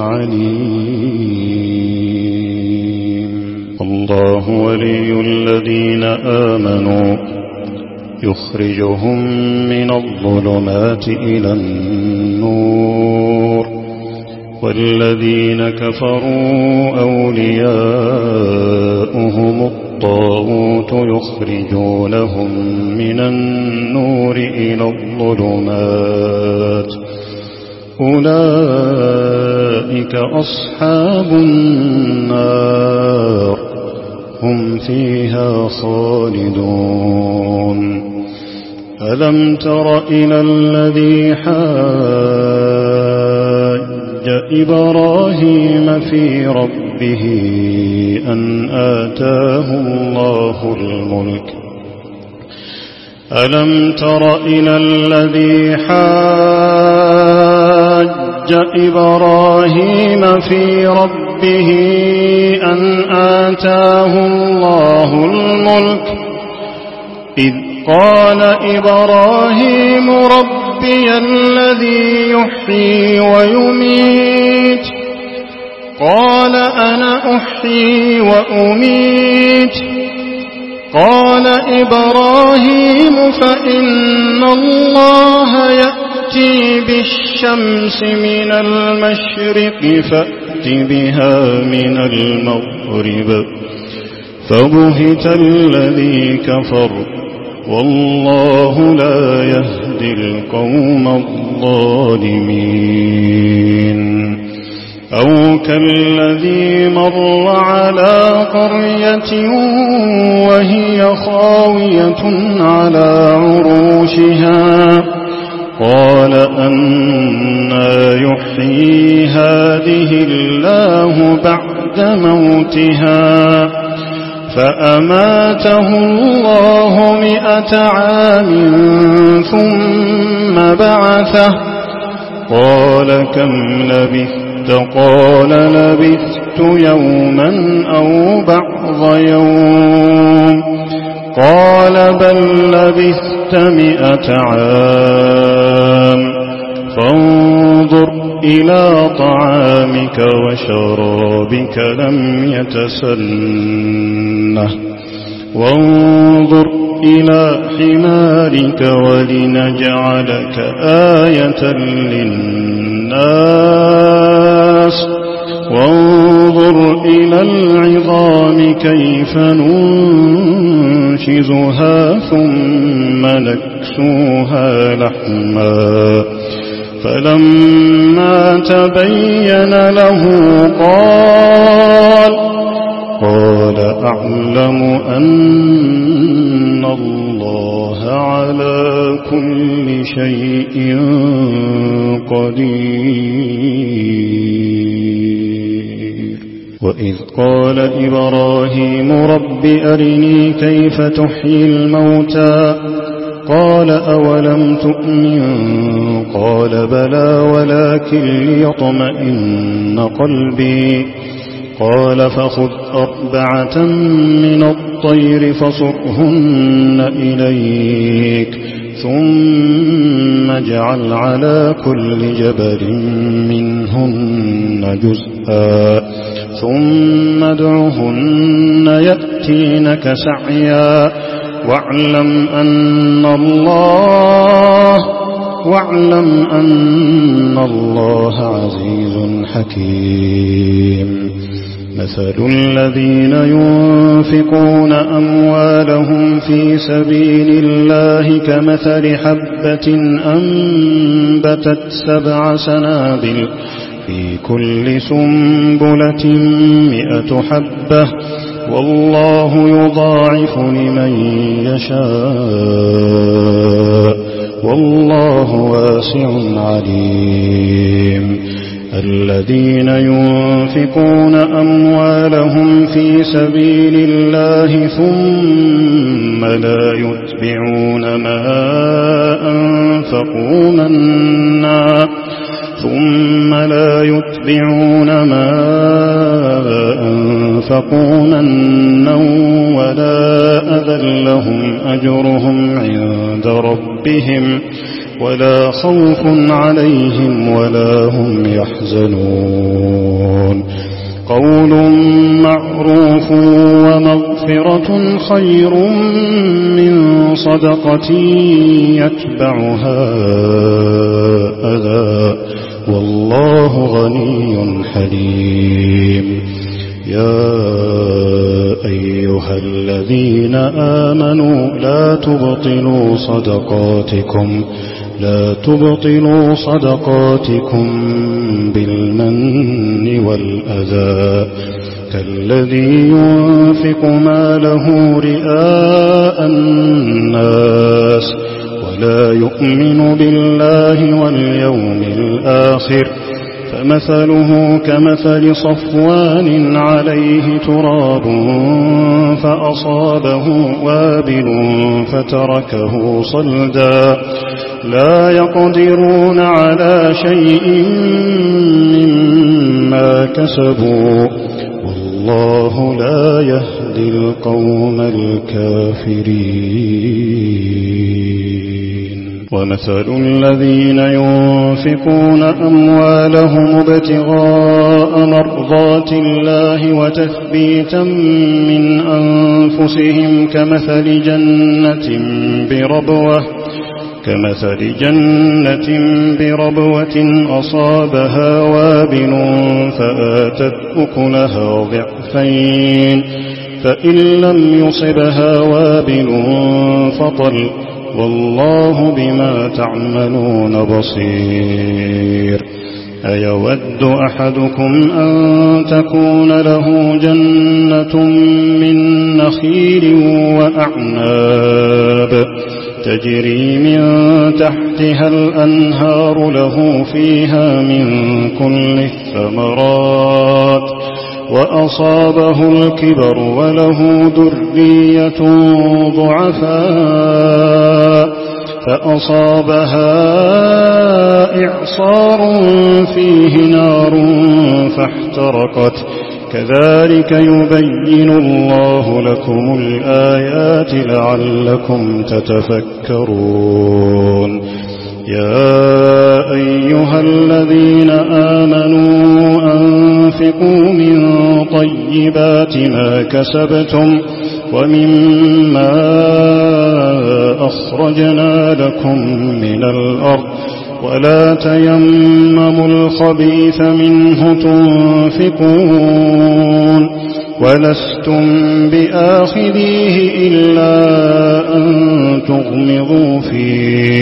عليم. الله ولي الذين آمنوا يخرجهم من الظلمات إلى النور والذين كفروا أولياؤهم الطاغوت يخرجونهم من النور إلى الظلمات أولئك أصحاب النار هم فيها خالدون. ألم تر إلى الذي حاج إبراهيم في ربه أن آتاه الله الملك ألم تر إلى الذي حاج إبراهيم في ربه أن آتاه الله الملك إذ قال إبراهيم ربي الذي يحيي ويميت قال أنا أحيي وأميت قال إبراهيم فإن الله يأتي بالشمس من المشرق فأت بها من المغرب فبهت الذي كفر والله لا يهدي القوم الظالمين. أو كالذي مر على قرية وهي خاوية على عروشها قال أنى يحيي هذه الله بعد موتها فأماته الله مئة عام ثم بعثه قال كم لبثت قال لبثت يوما أو بعض يوم قال بل لبثت مئة عام فانظر إلى طعامك وشرابك لم يتسنه وانظر إلى حمارك ولنجعلك آية للناس وانظر إلى العظام كيف ننشزها ثم نكسوها لحما فلما تبين له قال قال أعلم أن الله على كل شيء قدير. وإذ قال إبراهيم رب أرني كيف تحيي الموتى قال أولم تؤمن قال بلى ولكن ليطمئن قلبي قال فخذ أربعة من الطير فصرهن إليك ثم اجعل على كل جبل منهن جزءا ثم ادعهن يأتينك سعيا واعلم أن الله واعلم أن الله عزيز حكيم. مثل الذين ينفقون أموالهم في سبيل الله كمثل حبة أنبتت سبع سنابل في كل سنبلة مئة حبة والله يضاعف لمن يشاء والله واسع عليم. الذين ينفقون أموالهم في سبيل الله ثم لا يتبعون ما أنفقوا منا ثم لا يتبعون ما أنفقوا منا ولا أذى لهم أجرهم عند ربهم ولا خوف عليهم ولا هم يحزنون. قول معروف ومغفرة خير من صدقة يتبعها أذى والله غني حليم. يا أيها الذين آمنوا لا تبطلوا صدقاتكم لا تبطلوا صدقاتكم بالمن والأذى كالذي ينفق ماله رئاء الناس ولا يؤمن بالله واليوم الآخر فمثله كمثل صفوان عليه تراب فأصابه وابل فتركه صلدا لا يقدرون على شيء مما كسبوا والله لا يهدي القوم الكافرين. ومثل الذين ينفقون أموالهم ابتغاء مرضات الله وتثبيتا من أنفسهم كمثل جنة بربوة كمثل جنة بربوة أصابها وابل فآتت أكلها ضعفين فإن لم يصبها وابل فطل والله بما تعملون بصير. أيود أحدكم أن تكون له جنة من نخيل وأعناب تجري من تحتها الأنهار له فيها من كل الثمرات وأصابه الكبر وله ذرية ضعفاء فأصابها إعصار فيه نار فاحترقت كذلك يبين الله لكم الآيات لعلكم تتفكرون. يا أيها الذين آمنوا أنفقوا من طيبات ما كسبتم ومما أخرجنا لكم من الأرض ولا تيمموا الخبيث منه تنفقون ولستم بآخذيه إلا أن تغمضوا فيه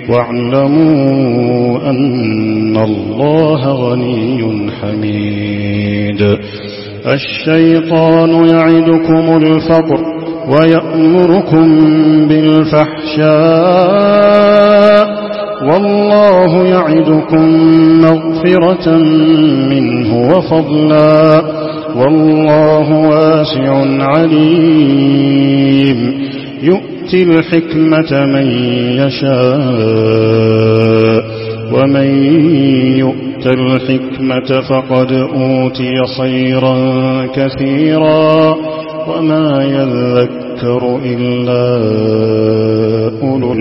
واعلموا أن الله غني حميد. الشيطان يعدكم الفقر ويأمركم بالفحشاء والله يعدكم مغفرة منه وفضلا والله واسع عليم. يؤتي الحكمة من يشاء ومن يؤت الحكمة فقد أوتي خيرا كثيرا وما يذكر إلا أولو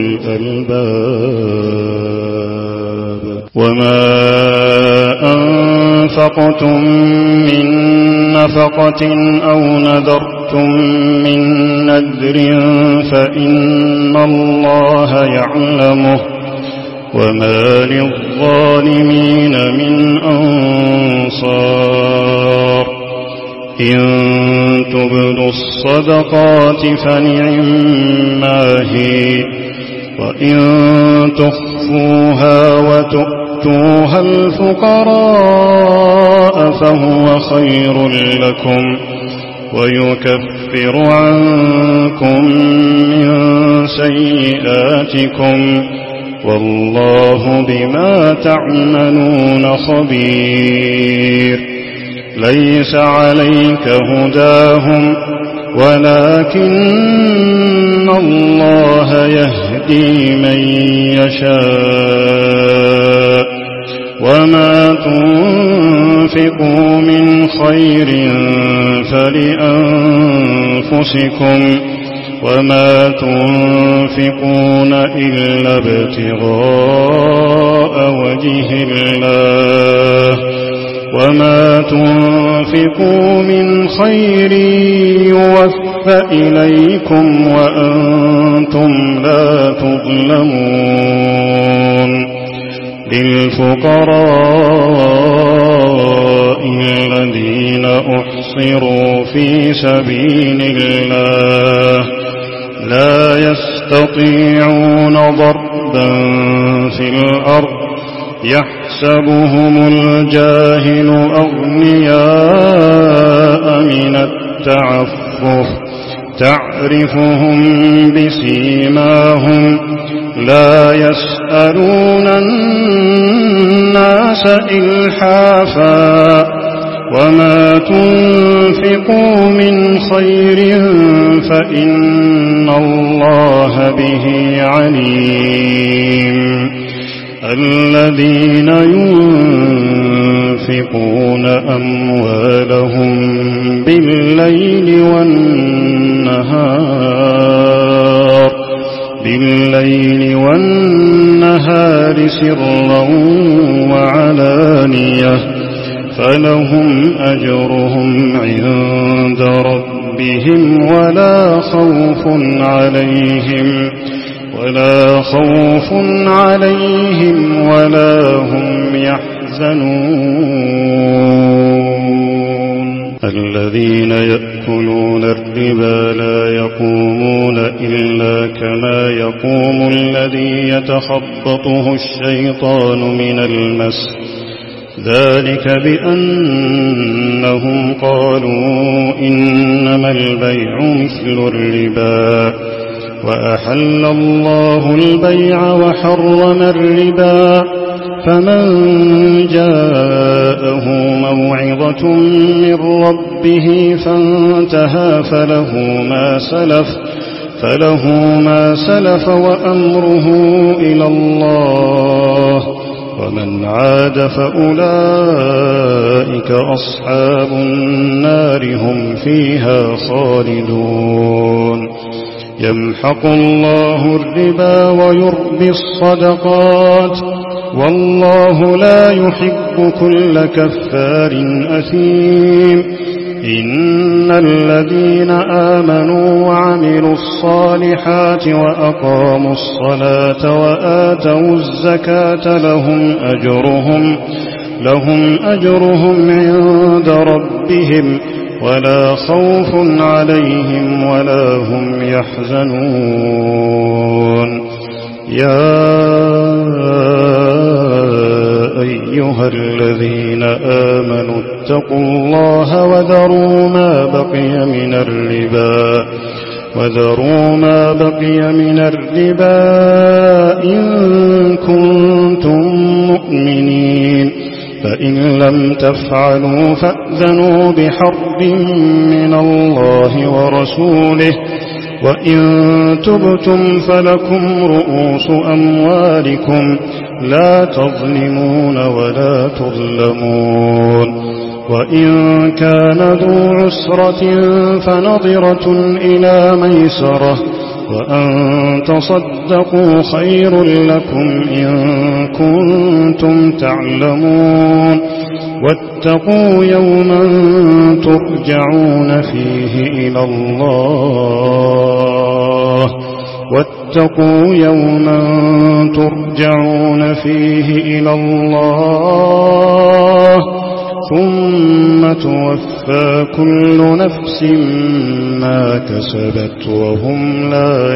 الألباب. وما أنفقتم من نفقة أو نذرتم من نذر فإن الله يعلمه وما للظالمين من أنصار. إن تبدوا الصدقات فنعما هي وإن تخفوها وتؤتوها الفقراء فهو خير لكم ويكفر عنكم من سيئاتكم والله بما تعملون خبير. ليس عليك هداهم ولكن الله يهدي من يشاء وما تنفقوا من خير فلأنفسكم وما تنفقون إلا ابتغاء وجه الله وما تنفقوا من خير يوفى إليكم وأنتم لا تظلمون. للفقراء الذين أحصروا في سبيل الله لا يستطيعون ضربا في الأرض يحسبهم الجاهل أغنياء من التعفف تعرفهم بسيماهم لا يسألون الناس إلحافا وما تنفقوا من خير فإن الله به عليم. الذين ينفقون أموالهم بالليل والنهار بالليل والنهار سرا وعلانية فلهم أجرهم عند ربهم ولا خوف عليهم ولا خوف عليهم ولا هم يحزنون. الذين يأكلون الربا لا يقومون إلا كما يقوم الذي يتخبطه الشيطان من المس ذلك بأنهم قالوا إنما البيع مثل الربا وأحل الله البيع وحرم الربا فمن جاءه موعظة من ربه فانتهى فله ما سلف فله ما سلف وأمره إلى الله ومن عاد فأولئك أصحاب النار هم فيها خالدون. يمحق الله الربا ويربي الصدقات والله لا يحب كل كفار أثيم إن الذين آمنوا وعملوا الصالحات وأقاموا الصلاة وآتوا الزكاة لهم أجرهم لهم أجرهم عند ربهم ولا خوف عليهم ولا هم يحزنون يا أيها الذين آمنوا اتقوا الله وذروا ما بقي من الربا وذروا ما بقي من الربا إن كنتم مؤمنين فإن لم تفعلوا فأذنوا بحرب من الله ورسوله وإن تبتم فلكم رؤوس أموالكم لا تظلمون ولا تظلمون وإن كان ذو عسرة فنظرة إلى ميسرة وأن تصدقوا خير لكم إن كنتم تعلمون واتقوا يوما ترجعون فيه إلى الله واتقوا يوما ترجعون فيه إلى الله ثم توفى كل نفس ما كسبت وهم لا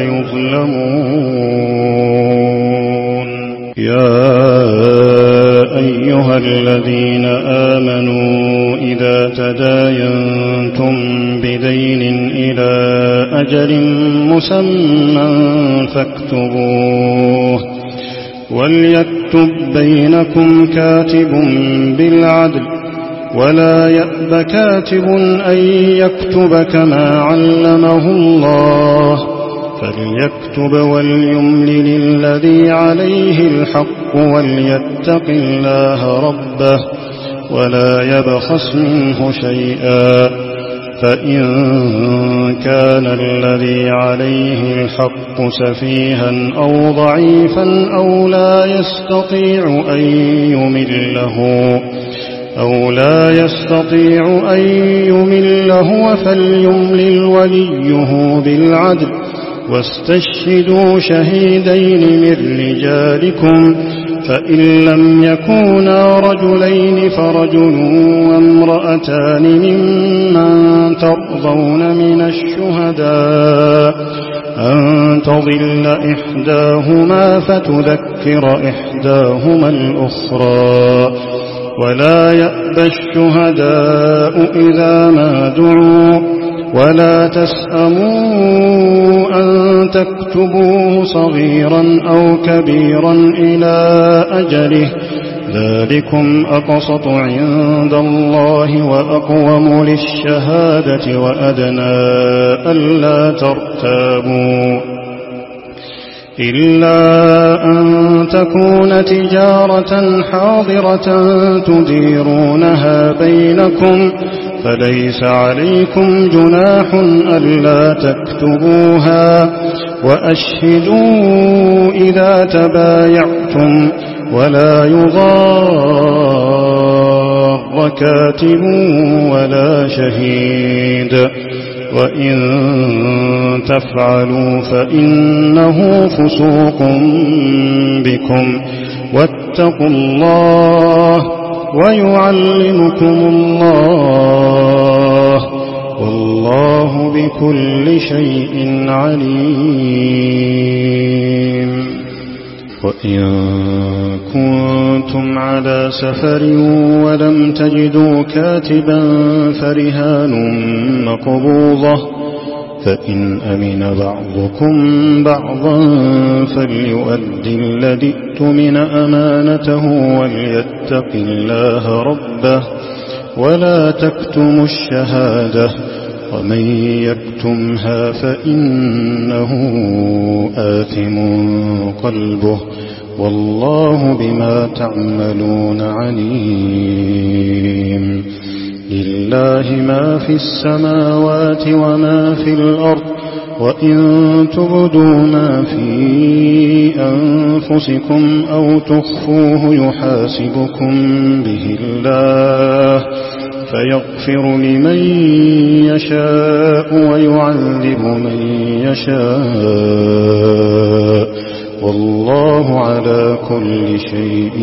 يظلمون يا أيها الذين آمنوا إذا تداينتم بدين إلى أجل مسمى فاكتبوه وليكتب بينكم كاتب بالعدل ولا يأب كاتب أن يكتب كما علمه الله فليكتب وليملل الذي عليه الحق وليتق الله ربه ولا يبخس منه شيئا فإن كان الذي عليه الحق سفيها أو ضعيفا أو لا يستطيع أن يمله أو لا يستطيع أن يمله فليملل وليه بالعدل واستشهدوا شهيدين من رجالكم فإن لم يكونا رجلين فرجل وامرأتان ممن ترضون من الشهداء أن تضل إحداهما فتذكر إحداهما الأخرى ولا يأبى الشهداء إذا ما دعوا ولا تسأموا أن تكتبوه صغيرا أو كبيرا إلى أجله ذلكم أقسط عند الله وأقوم للشهادة وأدنى ألا ترتابوا إلا أن تكون تجارة حاضرة تديرونها بينكم فليس عليكم جناح ألا تكتبوها وأشهدوا إذا تبايعتم ولا يضار كاتب ولا شهيد وإن تفعلوا فإنه فسوق بكم واتقوا الله ويعلمكم الله والله بكل شيء عليم وإن كنتم على سفر ولم تجدوا كاتبا فرهان مقبوضة فإن أمن بعضكم بعضا فليؤدي الذي اؤتمن أمانته وليتق الله ربه ولا تكتموا الشهادة ومن يكتمها فإنه آثم قلبه والله بما تعملون عليم لله ما في السماوات وما في الأرض وإن تبدوا ما في أنفسكم أو تخفوه يحاسبكم به الله فيغفر لمن يشاء ويعذب من يشاء والله على كل شيء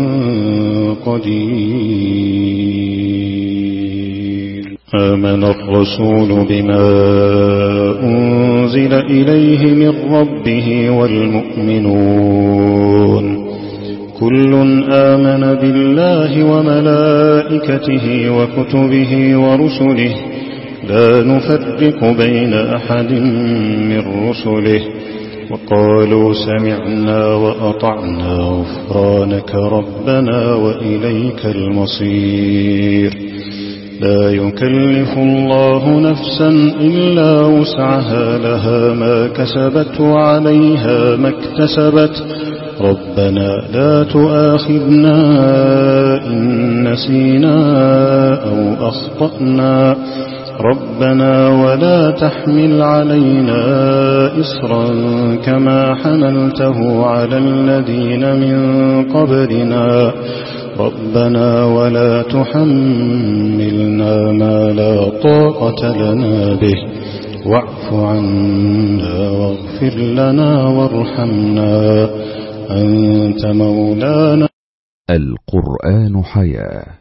قدير. آمن الرسول بما أنزل إليه من ربه والمؤمنون كل آمن بالله وملائكته وكتبه ورسله لا نفرق بين أحد من رسله وقالوا سمعنا وأطعنا غفرانك ربنا وإليك المصير. لا يكلف الله نفسا إلا وسعها لها ما كسبت وعليها ما اكتسبت ربنا لا تؤاخذنا إن نسينا أو أخطأنا ربنا ولا تحمل علينا إصرا كما حملته على الذين من قبلنا ربنا ولا تحملنا ما لا طاقة لنا به واعف عنا واغفر لنا وارحمنا أنت مولانا. القرآن حياة.